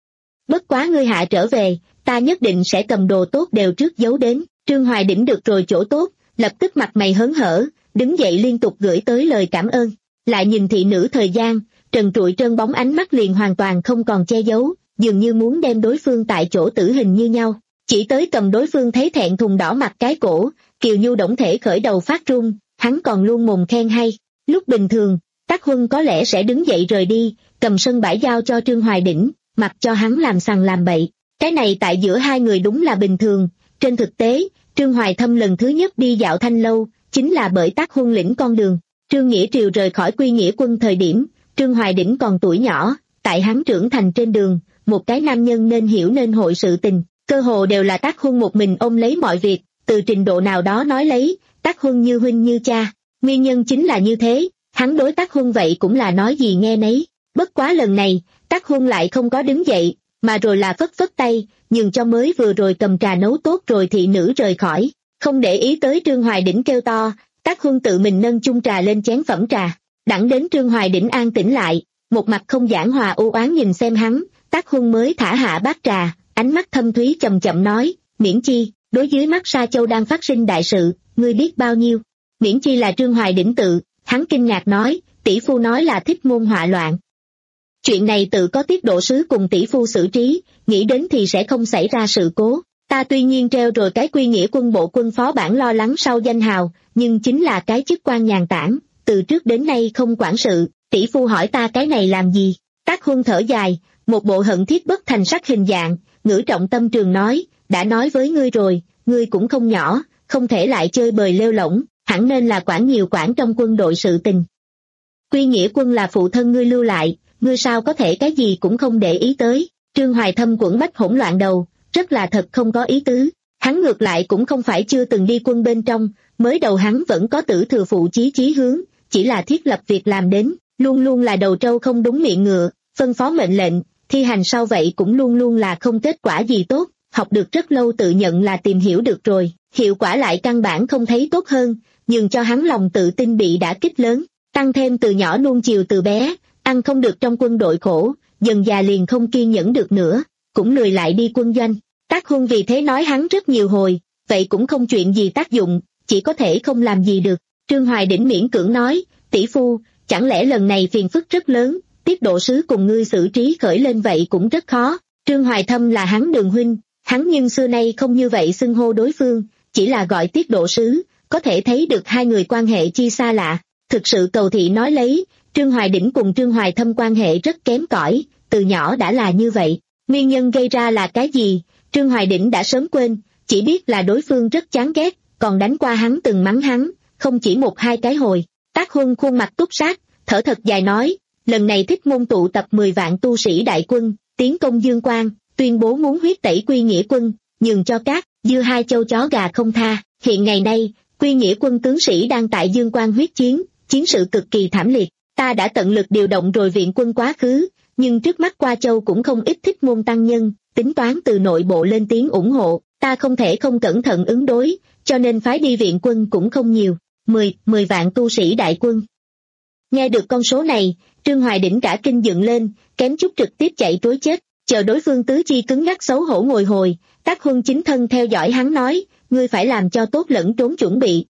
Bất quá ngươi hạ trở về, ta nhất định sẽ cầm đồ tốt đều trước giấu đến. Trương Hoài Đỉnh được rồi chỗ tốt, lập tức mặt mày hớn hở, đứng dậy liên tục gửi tới lời cảm ơn. Lại nhìn thị nữ thời gian, trần trụi trơn bóng ánh mắt liền hoàn toàn không còn che giấu, dường như muốn đem đối phương tại chỗ tử hình như nhau. Chỉ tới cầm đối phương thấy thẹn thùng đỏ mặt cái cổ, Kiều Nhu đổng thể khởi đầu phát run, hắn còn luôn mồm khen hay. Lúc bình thường, Tác Huân có lẽ sẽ đứng dậy rời đi, cầm sân bãi giao cho Trương Hoài Đỉnh, mặc cho hắn làm sằng làm bậy. Cái này tại giữa hai người đúng là bình thường. Trên thực tế, Trương Hoài Thâm lần thứ nhất đi dạo Thanh Lâu, chính là bởi Tác Huân lĩnh con đường. Trương Nghĩa Triều rời khỏi Quy Nghĩa Quân thời điểm, Trương Hoài Đỉnh còn tuổi nhỏ, tại hắn trưởng thành trên đường, một cái nam nhân nên hiểu nên hội sự tình, cơ hồ đều là Tác Huân một mình ôm lấy mọi việc, từ trình độ nào đó nói lấy, Tác Huân như huynh như cha, nguyên nhân chính là như thế, hắn đối Tác Huân vậy cũng là nói gì nghe nấy. Bất quá lần này, Tác Huân lại không có đứng dậy, mà rồi là phất phất tay, nhường cho mới vừa rồi cầm trà nấu tốt rồi thị nữ rời khỏi, không để ý tới Trương Hoài Đỉnh kêu to. Tác Huân tự mình nâng chung trà lên chén phẩm trà, đặng đến Trương Hoài Đỉnh an tĩnh lại, một mặt không giảng hòa u oán nhìn xem hắn, Tác Huân mới thả hạ bát trà, ánh mắt thâm thúy chậm chậm nói, miễn chi, đối dưới mắt Sa Châu đang phát sinh đại sự, ngươi biết bao nhiêu. Miễn chi là Trương Hoài Đỉnh tự, hắn kinh ngạc nói, tỷ phu nói là thích môn họa loạn. Chuyện này tự có tiết độ sứ cùng tỷ phu xử trí, nghĩ đến thì sẽ không xảy ra sự cố. Ta tuy nhiên treo rồi cái Quy Nghĩa Quân bộ quân phó bản lo lắng sau danh hào, nhưng chính là cái chức quan nhàn tản, từ trước đến nay không quản sự, tỷ phu hỏi ta cái này làm gì. Tác Huân thở dài, một bộ hận thiết bất thành sắc hình dạng, ngữ trọng tâm trường nói, đã nói với ngươi rồi, ngươi cũng không nhỏ, không thể lại chơi bời lêu lỏng, hẳn nên là quản nhiều quản trong quân đội sự tình. Quy Nghĩa Quân là phụ thân ngươi lưu lại, ngươi sao có thể cái gì cũng không để ý tới. Trương Hoài Thâm quẫn bách hỗn loạn đầu, rất là thật không có ý tứ. Hắn ngược lại cũng không phải chưa từng đi quân bên trong, mới đầu hắn vẫn có tử thừa phụ chí chí hướng, chỉ là thiết lập việc làm đến, luôn luôn là đầu trâu không đúng miệng ngựa, phân phó mệnh lệnh, thi hành sau vậy cũng luôn luôn là không kết quả gì tốt, học được rất lâu tự nhận là tìm hiểu được rồi, hiệu quả lại căn bản không thấy tốt hơn, nhưng cho hắn lòng tự tin bị đả kích lớn, tăng thêm từ nhỏ nuông chiều từ bé, ăn không được trong quân đội khổ, dần già liền không kiên nhẫn được nữa, cũng lười lại đi quân doanh. Tác Huân vì thế nói hắn rất nhiều hồi, vậy cũng không chuyện gì tác dụng, chỉ có thể không làm gì được. Trương Hoài Đỉnh miễn cưỡng nói, tỷ phu, chẳng lẽ lần này phiền phức rất lớn, tiết độ sứ cùng ngươi xử trí khởi lên vậy cũng rất khó. Trương Hoài Thâm là hắn đường huynh, hắn nhưng xưa nay không như vậy xưng hô đối phương, chỉ là gọi tiết độ sứ, có thể thấy được hai người quan hệ chi xa lạ. Thực sự cầu thị nói lấy, Trương Hoài Đỉnh cùng Trương Hoài Thâm quan hệ rất kém cỏi, từ nhỏ đã là như vậy. Nguyên nhân gây ra là cái gì, Trương Hoài Đỉnh đã sớm quên, chỉ biết là đối phương rất chán ghét, còn đánh qua hắn từng mắng hắn, không chỉ một hai cái hồi. Tác Huân khuôn mặt túc sát, thở thật dài nói, lần này Thích Môn tụ tập mười vạn tu sĩ đại quân, tiến công Dương Quang, tuyên bố muốn huyết tẩy Quy Nghĩa Quân, nhường cho các dư hai châu chó gà không tha. Hiện ngày nay, Quy Nghĩa Quân tướng sĩ đang tại Dương Quang huyết chiến, chiến sự cực kỳ thảm liệt, ta đã tận lực điều động rồi viện quân quá khứ, nhưng trước mắt qua châu cũng không ít Thích Môn tăng nhân, tính toán từ nội bộ lên tiếng ủng hộ, ta không thể không cẩn thận ứng đối, cho nên phái đi viện quân cũng không nhiều, mười, mười vạn tu sĩ đại quân. Nghe được con số này, Trương Hoài Đỉnh cả kinh dựng lên, kém chút trực tiếp chạy trối chết, chờ đối phương tứ chi cứng ngắc xấu hổ ngồi hồi, Tác Huân chính thân theo dõi hắn nói, ngươi phải làm cho tốt lẫn trốn chuẩn bị,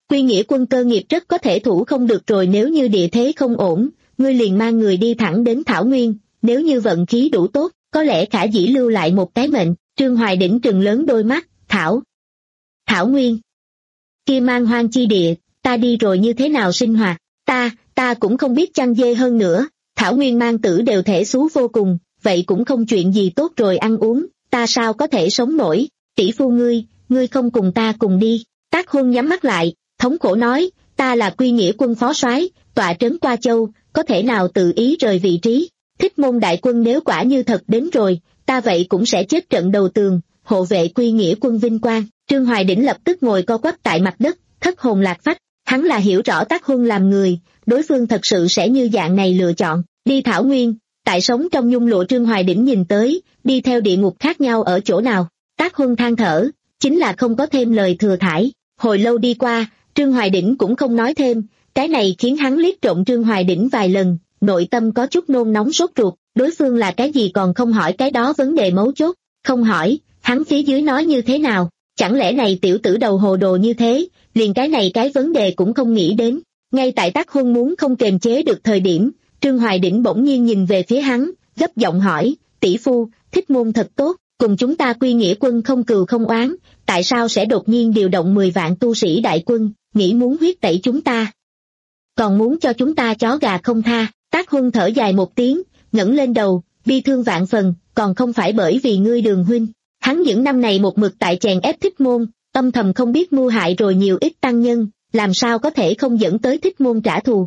Quy Nghĩa Quân cơ nghiệp rất có thể thủ không được rồi, nếu như địa thế không ổn, ngươi liền mang người đi thẳng đến Thảo Nguyên, nếu như vận khí đủ tốt, có lẽ khả dĩ lưu lại một cái mệnh. Trương Hoài Đỉnh trừng lớn đôi mắt, Thảo. Thảo Nguyên. Kia man hoang chi địa, ta đi rồi như thế nào sinh hoạt, ta, ta cũng không biết chăn dê hơn nữa, Thảo Nguyên mang tử đều thể xú vô cùng, vậy cũng không chuyện gì tốt rồi ăn uống, ta sao có thể sống nổi, tỷ phu ngươi, ngươi không cùng ta cùng đi. Tác Huân nhắm mắt lại, thống khổ nói, ta là Quy Nghĩa Quân phó soái, tọa trấn Qua Châu, có thể nào tự ý rời vị trí. Thích Môn đại quân nếu quả như thật đến rồi, ta vậy cũng sẽ chết trận đầu tường, hộ vệ Quy Nghĩa Quân vinh quang. Trương Hoài Đỉnh lập tức ngồi co quắp tại mặt đất, thất hồn lạc phách, hắn là hiểu rõ Tác Huân làm người, đối phương thật sự sẽ như dạng này lựa chọn, đi Thảo Nguyên, tại sống trong nhung lụa. Trương Hoài Đỉnh nhìn tới, đi theo địa ngục khác nhau ở chỗ nào. Tác Huân than thở, chính là không có thêm lời thừa thãi. Hồi lâu đi qua, Trương Hoài Đỉnh cũng không nói thêm, cái này khiến hắn liếc trộm Trương Hoài Đỉnh vài lần, nội tâm có chút nôn nóng sốt ruột, đối phương là cái gì còn không hỏi cái đó vấn đề mấu chốt, không hỏi, hắn phía dưới nói như thế nào, chẳng lẽ này tiểu tử đầu hồ đồ như thế, liền cái này cái vấn đề cũng không nghĩ đến. Ngay tại Tác Huân muốn không kềm chế được thời điểm, Trương Hoài Đỉnh bỗng nhiên nhìn về phía hắn, gấp giọng hỏi, tỷ phu, Thích Môn thật tốt, cùng chúng ta Quy Nghĩa Quân không cừu không oán, tại sao sẽ đột nhiên điều động mười vạn tu sĩ đại quân, nghĩ muốn huyết tẩy chúng ta, còn muốn cho chúng ta chó gà không tha. Tác Huân thở dài một tiếng, ngẩng lên đầu, bi thương vạn phần, còn không phải bởi vì ngươi Đường huynh, hắn những năm này một mực tại chèn ép Thích Môn, âm thầm không biết mưu hại rồi nhiều ít tăng nhân, làm sao có thể không dẫn tới Thích Môn trả thù.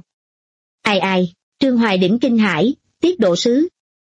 Ai ai, Trương Hoài Đỉnh kinh hãi, Tiết Độ Sứ,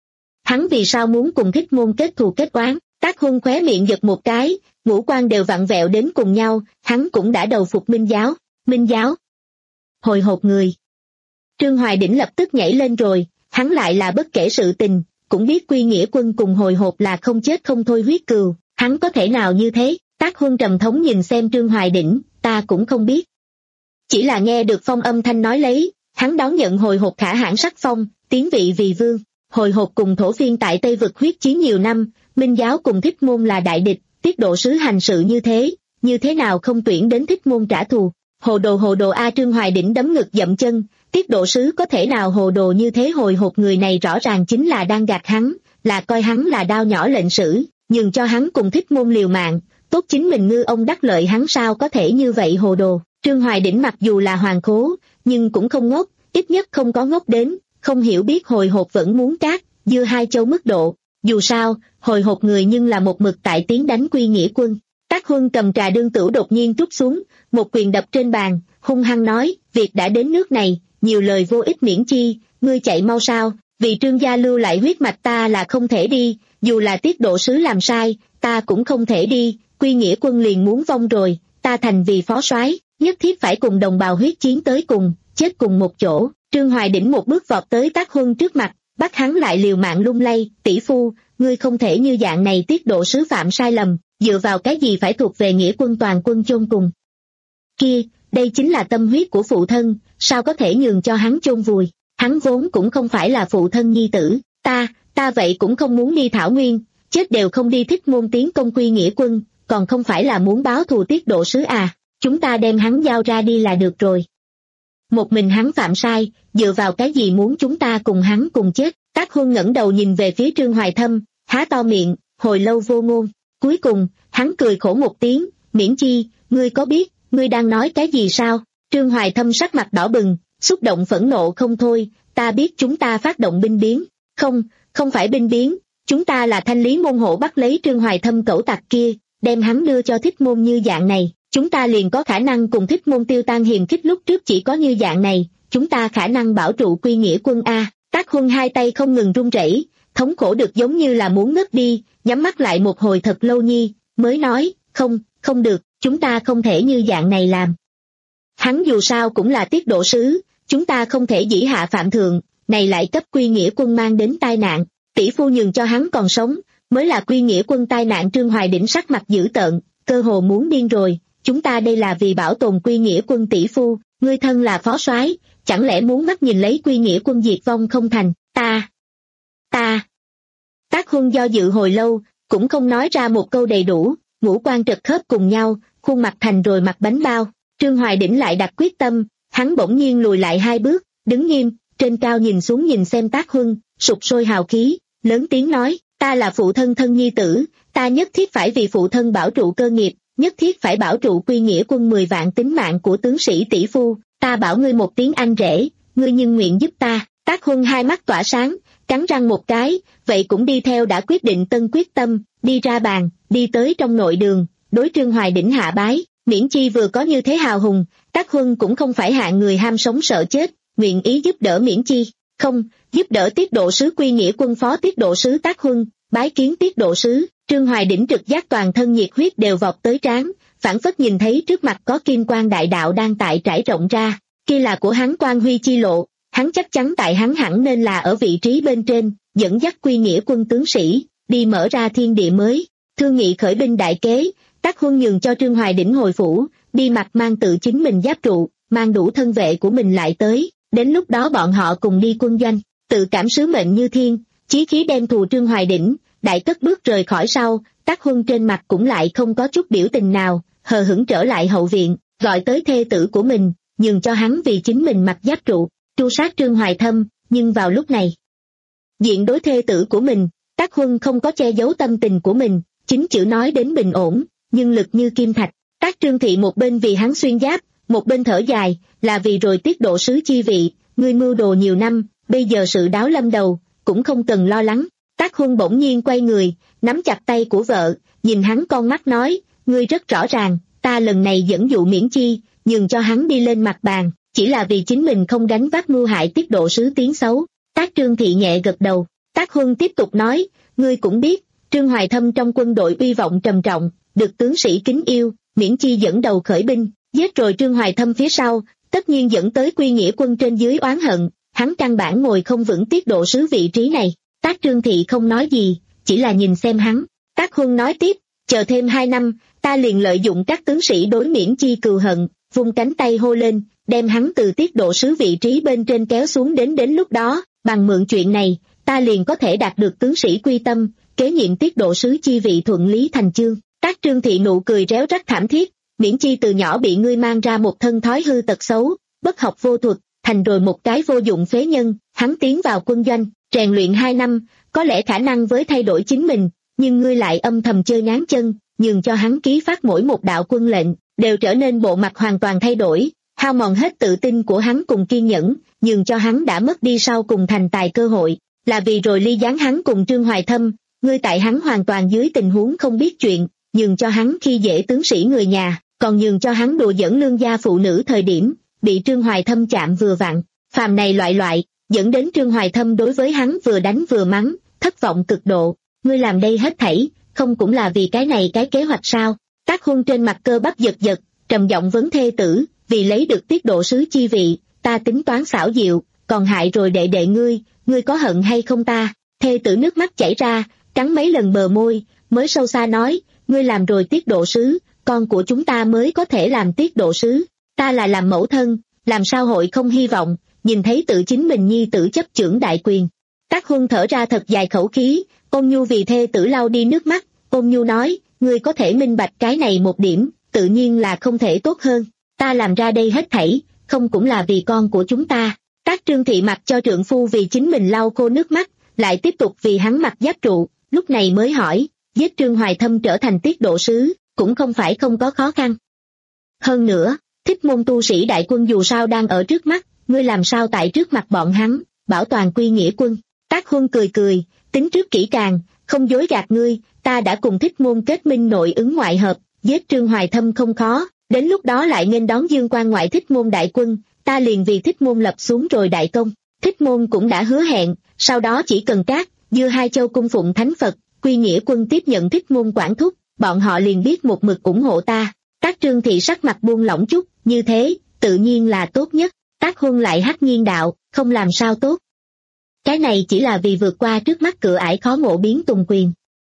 hắn vì sao muốn cùng Thích Môn kết thù kết oán? Tác Huân khóe miệng giật một cái, ngũ quan đều vặn vẹo đến cùng nhau, hắn cũng đã đầu phục Minh Giáo. Minh Giáo? Hồi hộp người. Trương Hoài Đỉnh lập tức nhảy lên rồi, hắn lại là bất kể sự tình, cũng biết Quy Nghĩa Quân cùng hồi hộp là không chết không thôi huyết cừu, hắn có thể nào như thế? Tác Huân trầm thống nhìn xem Trương Hoài Đỉnh, ta cũng không biết. Chỉ là nghe được phong âm thanh nói lấy, hắn đón nhận hồi hộp khả hãn sắc phong, tiến vị vì vương. Hồi hộp cùng thổ phiên tại Tây Vực huyết chiến nhiều năm, Minh Giáo cùng Thích Môn là đại địch, Tiết Độ Sứ hành sự như thế, như thế nào không tuyển đến Thích Môn trả thù? Hồ đồ hồ đồ a! Trương Hoài Đỉnh đấm ngực dậm chân, Tiết Độ Sứ có thể nào hồ đồ như thế? Hồi hộp người này rõ ràng chính là đang gạt hắn, là coi hắn là đao nhỏ lệnh sử, nhường cho hắn cùng Thích Môn liều mạng, tốt chính mình ngư ông đắc lợi, hắn sao có thể như vậy hồ đồ? Trương Hoài Đỉnh mặc dù là hoàng khố, nhưng cũng không ngốc, ít nhất không có ngốc đến không hiểu biết hồi hộp vẫn muốn cát, dưa hai châu mức độ. Dù sao, hồi hộp người nhưng là một mực tại tiến đánh Quy Nghĩa Quân. Tác Huân cầm trà đương tửu đột nhiên trút xuống, một quyền đập trên bàn, hung hăng nói, việc đã đến nước này, nhiều lời vô ích miễn chi, ngươi chạy mau sao, vì Trương gia lưu lại huyết mạch ta là không thể đi, dù là Tiết Độ Sứ làm sai, ta cũng không thể đi, Quy Nghĩa Quân liền muốn vong rồi, ta thành vì phó soái, nhất thiết phải cùng đồng bào huyết chiến tới cùng, chết cùng một chỗ. Trương Hoài Đỉnh một bước vọt tới Tác Huân trước mặt, bắt hắn lại liều mạng lung lay, tỷ phu, ngươi không thể như dạng này. Tiết Độ Sứ phạm sai lầm, dựa vào cái gì phải thuộc về Nghĩa Quân toàn quân chôn cùng? Kia, đây chính là tâm huyết của phụ thân, sao có thể nhường cho hắn chôn vùi? Hắn vốn cũng không phải là phụ thân nhi tử, ta, ta vậy cũng không muốn đi Thảo Nguyên, chết đều không đi. Thích Môn tiến công Quy Nghĩa Quân, còn không phải là muốn báo thù Tiết Độ Sứ à? Chúng ta đem hắn giao ra đi là được rồi. Một mình hắn phạm sai, dựa vào cái gì muốn chúng ta cùng hắn cùng chết? Tác Huân ngẩng đầu nhìn về phía Trương Hoài Thâm, há to miệng, hồi lâu vô ngôn. Cuối cùng, hắn cười khổ một tiếng, miễn chi, ngươi có biết, ngươi đang nói cái gì sao? Trương Hoài Thâm sắc mặt đỏ bừng, xúc động phẫn nộ không thôi, ta biết chúng ta phát động binh biến. Không, không phải binh biến, chúng ta là thanh lý môn hộ bắt lấy Trương Hoài Thâm cẩu tặc kia, đem hắn đưa cho Thích Môn, như dạng này, chúng ta liền có khả năng cùng Thích Môn tiêu tan hiềm khích. Lúc trước chỉ có như dạng này, chúng ta khả năng bảo trụ Quy Nghĩa Quân a. Tác Huân hai tay không ngừng run rẩy, thống khổ được giống như là muốn ngất đi, nhắm mắt lại một hồi thật lâu nhi, mới nói, không, không được, chúng ta không thể như dạng này làm. Hắn dù sao cũng là Tiết Độ Sứ, chúng ta không thể dĩ hạ phạm thượng, này lại cấp Quy Nghĩa Quân mang đến tai nạn, tỷ phu nhường cho hắn còn sống, mới là Quy Nghĩa Quân tai nạn. Trương Hoài Đỉnh sắc mặt dữ tợn, cơ hồ muốn điên rồi, chúng ta đây là vì bảo tồn Quy Nghĩa Quân. Tỷ phu, ngươi thân là phó soái, chẳng lẽ muốn mắt nhìn lấy Quy Nghĩa Quân diệt vong không thành? Ta, ta. Tác Huân do dự hồi lâu, cũng không nói ra một câu đầy đủ, ngũ quan trật khớp cùng nhau, khuôn mặt thành rồi mặt bánh bao. Trương Hoài Đỉnh lại đặt quyết tâm, hắn bỗng nhiên lùi lại hai bước, đứng nghiêm, trên cao nhìn xuống nhìn xem Tác Huân, sục sôi hào khí, lớn tiếng nói, ta là phụ thân thân nhi tử, ta nhất thiết phải vì phụ thân bảo trụ cơ nghiệp, nhất thiết phải bảo trụ quy nghĩa quân mười vạn tính mạng của tướng sĩ tỷ phu, ta bảo ngươi một tiếng anh rể, ngươi nhưng nguyện giúp ta. Tác Huân hai mắt tỏa sáng, cắn răng một cái, vậy cũng đi theo đã quyết định tân quyết tâm, đi ra bàn, đi tới trong nội đường, đối Trương Hoài Đỉnh hạ bái, miễn chi vừa có như thế hào hùng, Tác Huân cũng không phải hạng người ham sống sợ chết, nguyện ý giúp đỡ miễn chi, không, giúp đỡ tiết độ sứ quy nghĩa quân phó tiết độ sứ Tác Huân, bái kiến tiết độ sứ. Trương Hoài Đỉnh trực giác toàn thân nhiệt huyết đều vọt tới trán, phảng phất nhìn thấy trước mặt có kim quang đại đạo đang tại trải rộng ra, kia là của hắn quang huy chi lộ, hắn chắc chắn tại hắn hẳn nên là ở vị trí bên trên, dẫn dắt quy nghĩa quân tướng sĩ, đi mở ra thiên địa mới. Thương nghị khởi binh đại kế, Tác Huân nhường cho Trương Hoài Đỉnh hồi phủ, đi mặt mang tự chính mình giáp trụ, mang đủ thân vệ của mình lại tới, đến lúc đó bọn họ cùng đi quân doanh, tự cảm sứ mệnh như thiên, chí khí đem thù Trương Hoài Đỉnh. Đại cất bước rời khỏi sau, Tác Huân trên mặt cũng lại không có chút biểu tình nào, hờ hững trở lại hậu viện, gọi tới thê tử của mình, nhường cho hắn vì chính mình mặc giáp trụ, tru sát Trương Hoài Thâm, nhưng vào lúc này, diện đối thê tử của mình, Tác Huân không có che giấu tâm tình của mình, chính chữ nói đến bình ổn, nhưng lực như kim thạch. Tác Trương Thị một bên vì hắn xuyên giáp, một bên thở dài, là vì rồi tiết độ sứ chi vị, ngươi mưu đồ nhiều năm, bây giờ sự đáo lâm đầu, cũng không cần lo lắng. Tác Huân bỗng nhiên quay người, nắm chặt tay của vợ, nhìn hắn con mắt nói, ngươi rất rõ ràng, ta lần này dẫn dụ miễn chi, nhường cho hắn đi lên mặt bàn, chỉ là vì chính mình không gánh vác mưu hại tiết độ sứ tiếng xấu. Tác Trương Thị nhẹ gật đầu, Tác Huân tiếp tục nói, ngươi cũng biết, Trương Hoài Thâm trong quân đội uy vọng trầm trọng, được tướng sĩ kính yêu, miễn chi dẫn đầu khởi binh, giết rồi Trương Hoài Thâm phía sau, tất nhiên dẫn tới quy nghĩa quân trên dưới oán hận, hắn căn bản ngồi không vững tiết độ sứ vị trí này. Tác Trương Thị không nói gì, chỉ là nhìn xem hắn. Tác Huân nói tiếp, chờ thêm hai năm, ta liền lợi dụng các tướng sĩ đối miễn chi cừu hận, vung cánh tay hô lên, đem hắn từ tiết độ sứ vị trí bên trên kéo xuống đến đến lúc đó, bằng mượn chuyện này, ta liền có thể đạt được tướng sĩ quy tâm, kế nhiệm tiết độ sứ chi vị thuận lý thành chương. Tác Trương Thị nụ cười réo rắt thảm thiết, miễn chi từ nhỏ bị ngươi mang ra một thân thói hư tật xấu, bất học vô thuật, thành rồi một cái vô dụng phế nhân, hắn tiến vào quân doanh, rèn luyện hai năm, có lẽ khả năng với thay đổi chính mình, nhưng ngươi lại âm thầm chơi ngáng chân, nhường cho hắn ký phát mỗi một đạo quân lệnh, đều trở nên bộ mặt hoàn toàn thay đổi, hao mòn hết tự tin của hắn cùng kiên nhẫn, nhường cho hắn đã mất đi sau cùng thành tài cơ hội, là vì rồi ly gián hắn cùng Trương Hoài Thâm, ngươi tại hắn hoàn toàn dưới tình huống không biết chuyện, nhường cho hắn khi dễ tướng sĩ người nhà, còn nhường cho hắn đùa giỡn lương gia phụ nữ thời điểm, bị Trương Hoài Thâm chạm vừa vặn, phàm này loại loại, dẫn đến Trương Hoài Thâm đối với hắn vừa đánh vừa mắng, thất vọng cực độ, ngươi làm đây hết thảy, không cũng là vì cái này cái kế hoạch sao? Tác Huân trên mặt cơ bắp giật giật, trầm giọng vấn thê tử, vì lấy được tiết độ sứ chi vị, ta tính toán xảo diệu, còn hại rồi đệ đệ ngươi, ngươi có hận hay không ta? Thê tử nước mắt chảy ra, cắn mấy lần bờ môi, mới sâu xa nói, ngươi làm rồi tiết độ sứ, con của chúng ta mới có thể làm tiết độ sứ, ta là làm mẫu thân, làm sao hội không hy vọng, nhìn thấy tự chính mình nhi tử chấp chưởng đại quyền. Tác Huân thở ra thật dài khẩu khí, ôn nhu vì thê tử lau đi nước mắt, ôn nhu nói, ngươi có thể minh bạch cái này một điểm, tự nhiên là không thể tốt hơn, ta làm ra đây hết thảy, không cũng là vì con của chúng ta. Tác Trương Thị mặc cho trượng phu vì chính mình lau khô nước mắt, lại tiếp tục vì hắn mặc giáp trụ, lúc này mới hỏi, giết Trương Hoài Thâm trở thành tiết độ sứ, cũng không phải không có khó khăn. Hơn nữa, Thích Môn tu sĩ đại quân dù sao đang ở trước mắt, ngươi làm sao tại trước mặt bọn hắn, bảo toàn quy nghĩa quân. Tác Huân cười cười, tính trước kỹ càng, không dối gạt ngươi, ta đã cùng Thích Môn kết minh nội ứng ngoại hợp, giết Trương Hoài Thâm không khó, đến lúc đó lại nên đón dương quan ngoại Thích Môn đại quân, ta liền vì Thích Môn lập xuống rồi đại công. Thích Môn cũng đã hứa hẹn, sau đó chỉ cần Cát, Dưa hai châu cung phụng thánh Phật, quy nghĩa quân tiếp nhận Thích Môn quản thúc, bọn họ liền biết một mực ủng hộ ta. Tác Trương Thị sắc mặt buông lỏng chút, như thế, tự nhiên là tốt nhất. Tác Huân lại hắc nhiên đạo, không làm sao tốt. Cái này chỉ là vì vượt qua trước mắt cửa ải khó ngộ biến tùng quyền.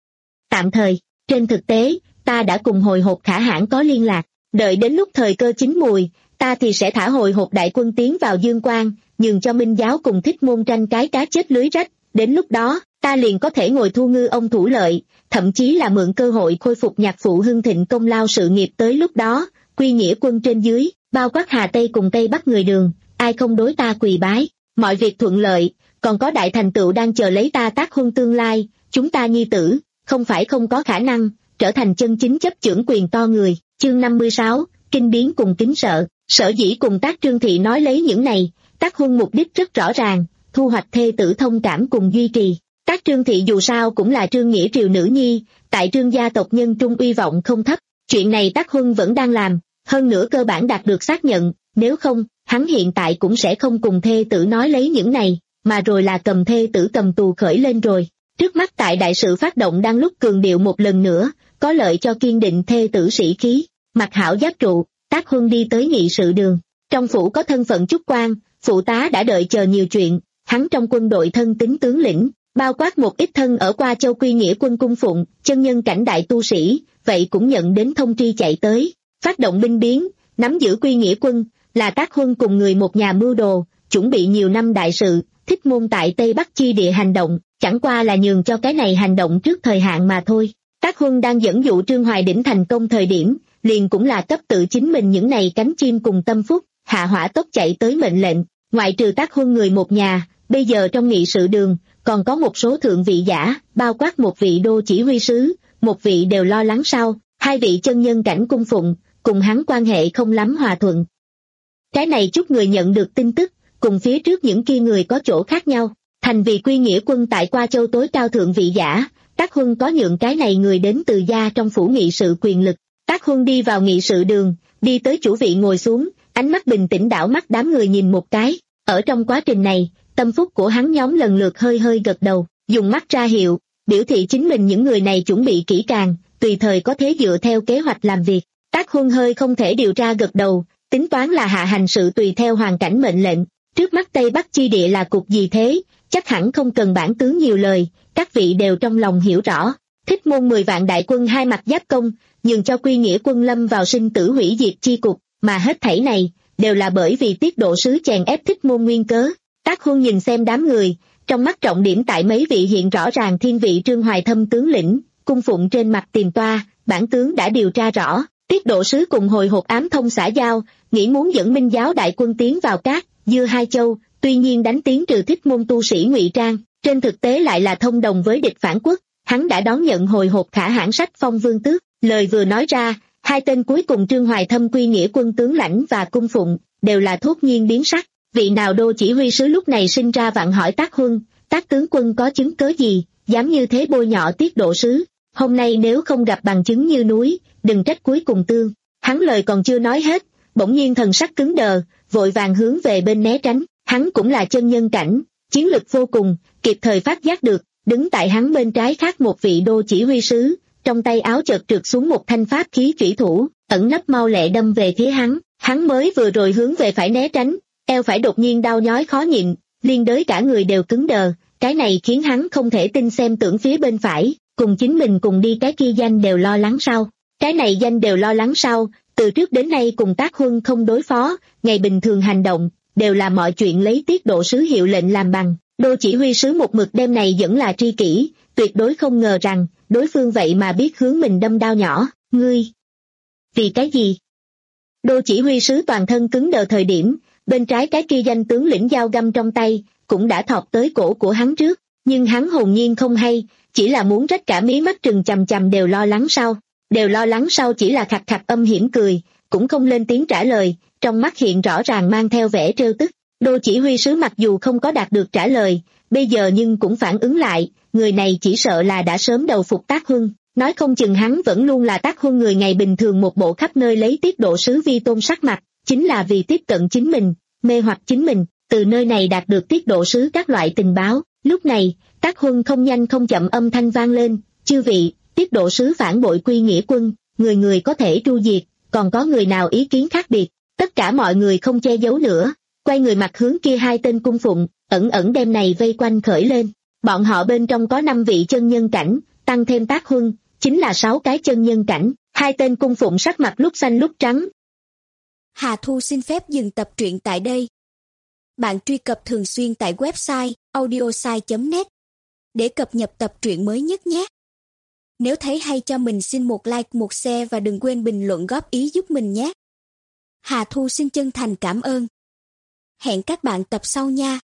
Tạm thời, trên thực tế, ta đã cùng hồi hộp khả hãn có liên lạc, đợi đến lúc thời cơ chín mùi, ta thì sẽ thả hồi hộp đại quân tiến vào Dương Quang, nhường cho Minh Giáo cùng Thích Môn tranh cái cá chết lưới rách, đến lúc đó, ta liền có thể ngồi thu ngư ông thủ lợi, thậm chí là mượn cơ hội khôi phục nhạc phụ hưng thịnh công lao sự nghiệp tới lúc đó, quy nghĩa quân trên dưới, bao quát Hà Tây cùng Tây Bắc người Đường, ai không đối ta quỳ bái, mọi việc thuận lợi, còn có đại thành tựu đang chờ lấy ta Tác Huân tương lai, chúng ta nhi tử, không phải không có khả năng, trở thành chân chính chấp chưởng quyền to người. Chương năm mươi sáu, kinh biến cùng kính sợ. Sở dĩ cùng Tác Trương Thị nói lấy những này, Tác Huân mục đích rất rõ ràng, thu hoạch thê tử thông cảm cùng duy trì. Tác Trương Thị dù sao cũng là Trương Nghĩa Triều nữ nhi, tại Trương gia tộc nhân trung uy vọng không thấp, chuyện này Tác Huân vẫn đang làm, hơn nữa cơ bản đạt được xác nhận, nếu không, hắn hiện tại cũng sẽ không cùng thê tử nói lấy những này, mà rồi là cầm thê tử cầm tù khởi lên rồi. Trước mắt tại đại sự phát động đang lúc cường điệu một lần nữa, có lợi cho kiên định thê tử sĩ khí, mặc hảo giáp trụ, Tác Huân đi tới nghị sự đường. Trong phủ có thân phận chức quan, phụ tá đã đợi chờ nhiều chuyện, hắn trong quân đội thân tín tướng lĩnh, bao quát một ít thân ở qua châu quy nghĩa quân cung phụng, chân nhân cảnh đại tu sĩ, vậy cũng nhận đến thông tri chạy tới, phát động binh biến, nắm giữ quy nghĩa quân, là Tác Huân cùng người một nhà mưu đồ, chuẩn bị nhiều năm đại sự, Thích Môn tại Tây Bắc chi địa hành động, chẳng qua là nhường cho cái này hành động trước thời hạn mà thôi. Tác Huân đang dẫn dụ Trương Hoài Đỉnh thành công thời điểm, liền cũng là cấp tự chính mình những này cánh chim cùng tâm phúc, hạ hỏa tốc chạy tới mệnh lệnh, ngoại trừ Tác Huân người một nhà, bây giờ trong nghị sự đường, còn có một số thượng vị giả, bao quát một vị đô chỉ huy sứ, một vị đều lo lắng sau, hai vị chân nhân cảnh cung phụng, cùng hắn quan hệ không lắm hòa thuận. Cái này chút người nhận được tin tức, cùng phía trước những kia người có chỗ khác nhau, thành vì quy nghĩa quân tại Qua Châu tối cao thượng vị giả, Tác Huân có nhượng cái này người đến từ gia trong phủ nghị sự quyền lực. Tác Huân đi vào nghị sự đường, đi tới chủ vị ngồi xuống, ánh mắt bình tĩnh đảo mắt đám người nhìn một cái, ở trong quá trình này, tâm phúc của hắn nhóm lần lượt hơi hơi gật đầu, dùng mắt ra hiệu, biểu thị chính mình những người này chuẩn bị kỹ càng, tùy thời có thể dựa theo kế hoạch làm việc. Tác Huân hơi không thể điều tra gật đầu, tính toán là hạ hành sự tùy theo hoàn cảnh mệnh lệnh, trước mắt Tây Bắc chi địa là cục gì thế, chắc hẳn không cần bản tướng nhiều lời, các vị đều trong lòng hiểu rõ. Thích Môn mười vạn đại quân hai mặt giáp công, nhường cho quy nghĩa quân lâm vào sinh tử hủy diệt chi cục, mà hết thảy này, đều là bởi vì tiết độ sứ chèn ép Thích Môn nguyên cớ. Tác Huân nhìn xem đám người, trong mắt trọng điểm tại mấy vị hiện rõ ràng thiên vị Trương Hoài Thâm tướng lĩnh, cung phụng trên mặt tiền toa, bản tướng đã điều tra rõ, tiết độ sứ cùng hồi hộp ám thông xã giao, nghĩ muốn dẫn Minh giáo đại quân tiến vào Cát, Dưa hai châu, tuy nhiên đánh tiến trừ Thích Môn tu sĩ ngụy trang, trên thực tế lại là thông đồng với địch phản quốc, hắn đã đón nhận hồi hộp khả hãn sách phong vương tước, lời vừa nói ra, hai tên cuối cùng Trương Hoài Thâm quy nghĩa quân tướng lãnh và cung phụng, đều là thốt nhiên biến sắc, vị nào đô chỉ huy sứ lúc này sinh ra vặn hỏi Tác Huân, Tác tướng quân có chứng cớ gì, dám như thế bôi nhọ tiết độ sứ, hôm nay nếu không gặp bằng chứng như núi, đừng trách cuối cùng tương, hắn lời còn chưa nói hết, bỗng nhiên thần sắc cứng đờ, vội vàng hướng về bên né tránh, hắn cũng là chân nhân cảnh, chiến lực vô cùng, kịp thời phát giác được, đứng tại hắn bên trái khác một vị đô chỉ huy sứ, trong tay áo chợt trượt xuống một thanh pháp khí chủy thủ, ẩn nấp mau lẹ đâm về phía hắn, hắn mới vừa rồi hướng về phải né tránh, eo phải đột nhiên đau nhói khó nhịn, liên đới cả người đều cứng đờ, cái này khiến hắn không thể tin xem tưởng phía bên phải, cùng chính mình cùng đi cái kia danh đều lo lắng sao, cái này danh đều lo lắng sao, từ trước đến nay cùng Tác Huân không đối phó, ngày bình thường hành động, đều là mọi chuyện lấy tiết độ sứ hiệu lệnh làm bằng, đô chỉ huy sứ một mực đêm này vẫn là tri kỷ, tuyệt đối không ngờ rằng, đối phương vậy mà biết hướng mình đâm đao nhỏ, ngươi. Vì cái gì? Đô chỉ huy sứ toàn thân cứng đờ thời điểm, bên trái cái kia danh tướng lĩnh dao găm trong tay, cũng đã thọt tới cổ của hắn trước, nhưng hắn hồn nhiên không hay, chỉ là muốn rách cả mí mắt trừng chằm chằm đều lo lắng sau, đều lo lắng sau chỉ là khặt khặt âm hiểm cười, cũng không lên tiếng trả lời, trong mắt hiện rõ ràng mang theo vẻ trêu tức. Đô chỉ huy sứ mặc dù không có đạt được trả lời, bây giờ nhưng cũng phản ứng lại, người này chỉ sợ là đã sớm đầu phục Tác Huân, nói không chừng hắn vẫn luôn là Tác Huân người ngày bình thường một bộ khắp nơi lấy tiết độ sứ vi tôn sắc mặt, chính là vì tiếp cận chính mình, mê hoặc chính mình, từ nơi này đạt được tiết độ sứ các loại tình báo. Lúc này, Tác Huân không nhanh không chậm âm thanh vang lên, chư vị, tiết độ sứ phản bội quy nghĩa quân, người người có thể tru diệt, còn có người nào ý kiến khác biệt, tất cả mọi người không che giấu nữa, quay người mặt hướng kia hai tên cung phụng, ẩn ẩn đem này vây quanh khởi lên, bọn họ bên trong có năm vị chân nhân cảnh, tăng thêm Tác Huân, chính là sáu cái chân nhân cảnh, hai tên cung phụng sắc mặt lúc xanh lúc trắng. Hà Thu xin phép dừng tập truyện tại đây. Bạn truy cập thường xuyên tại website audiosai chấm net để cập nhật tập truyện mới nhất nhé. Nếu thấy hay cho mình xin một like một share và đừng quên bình luận góp ý giúp mình nhé. Hà Thu xin chân thành cảm ơn. Hẹn các bạn tập sau nha.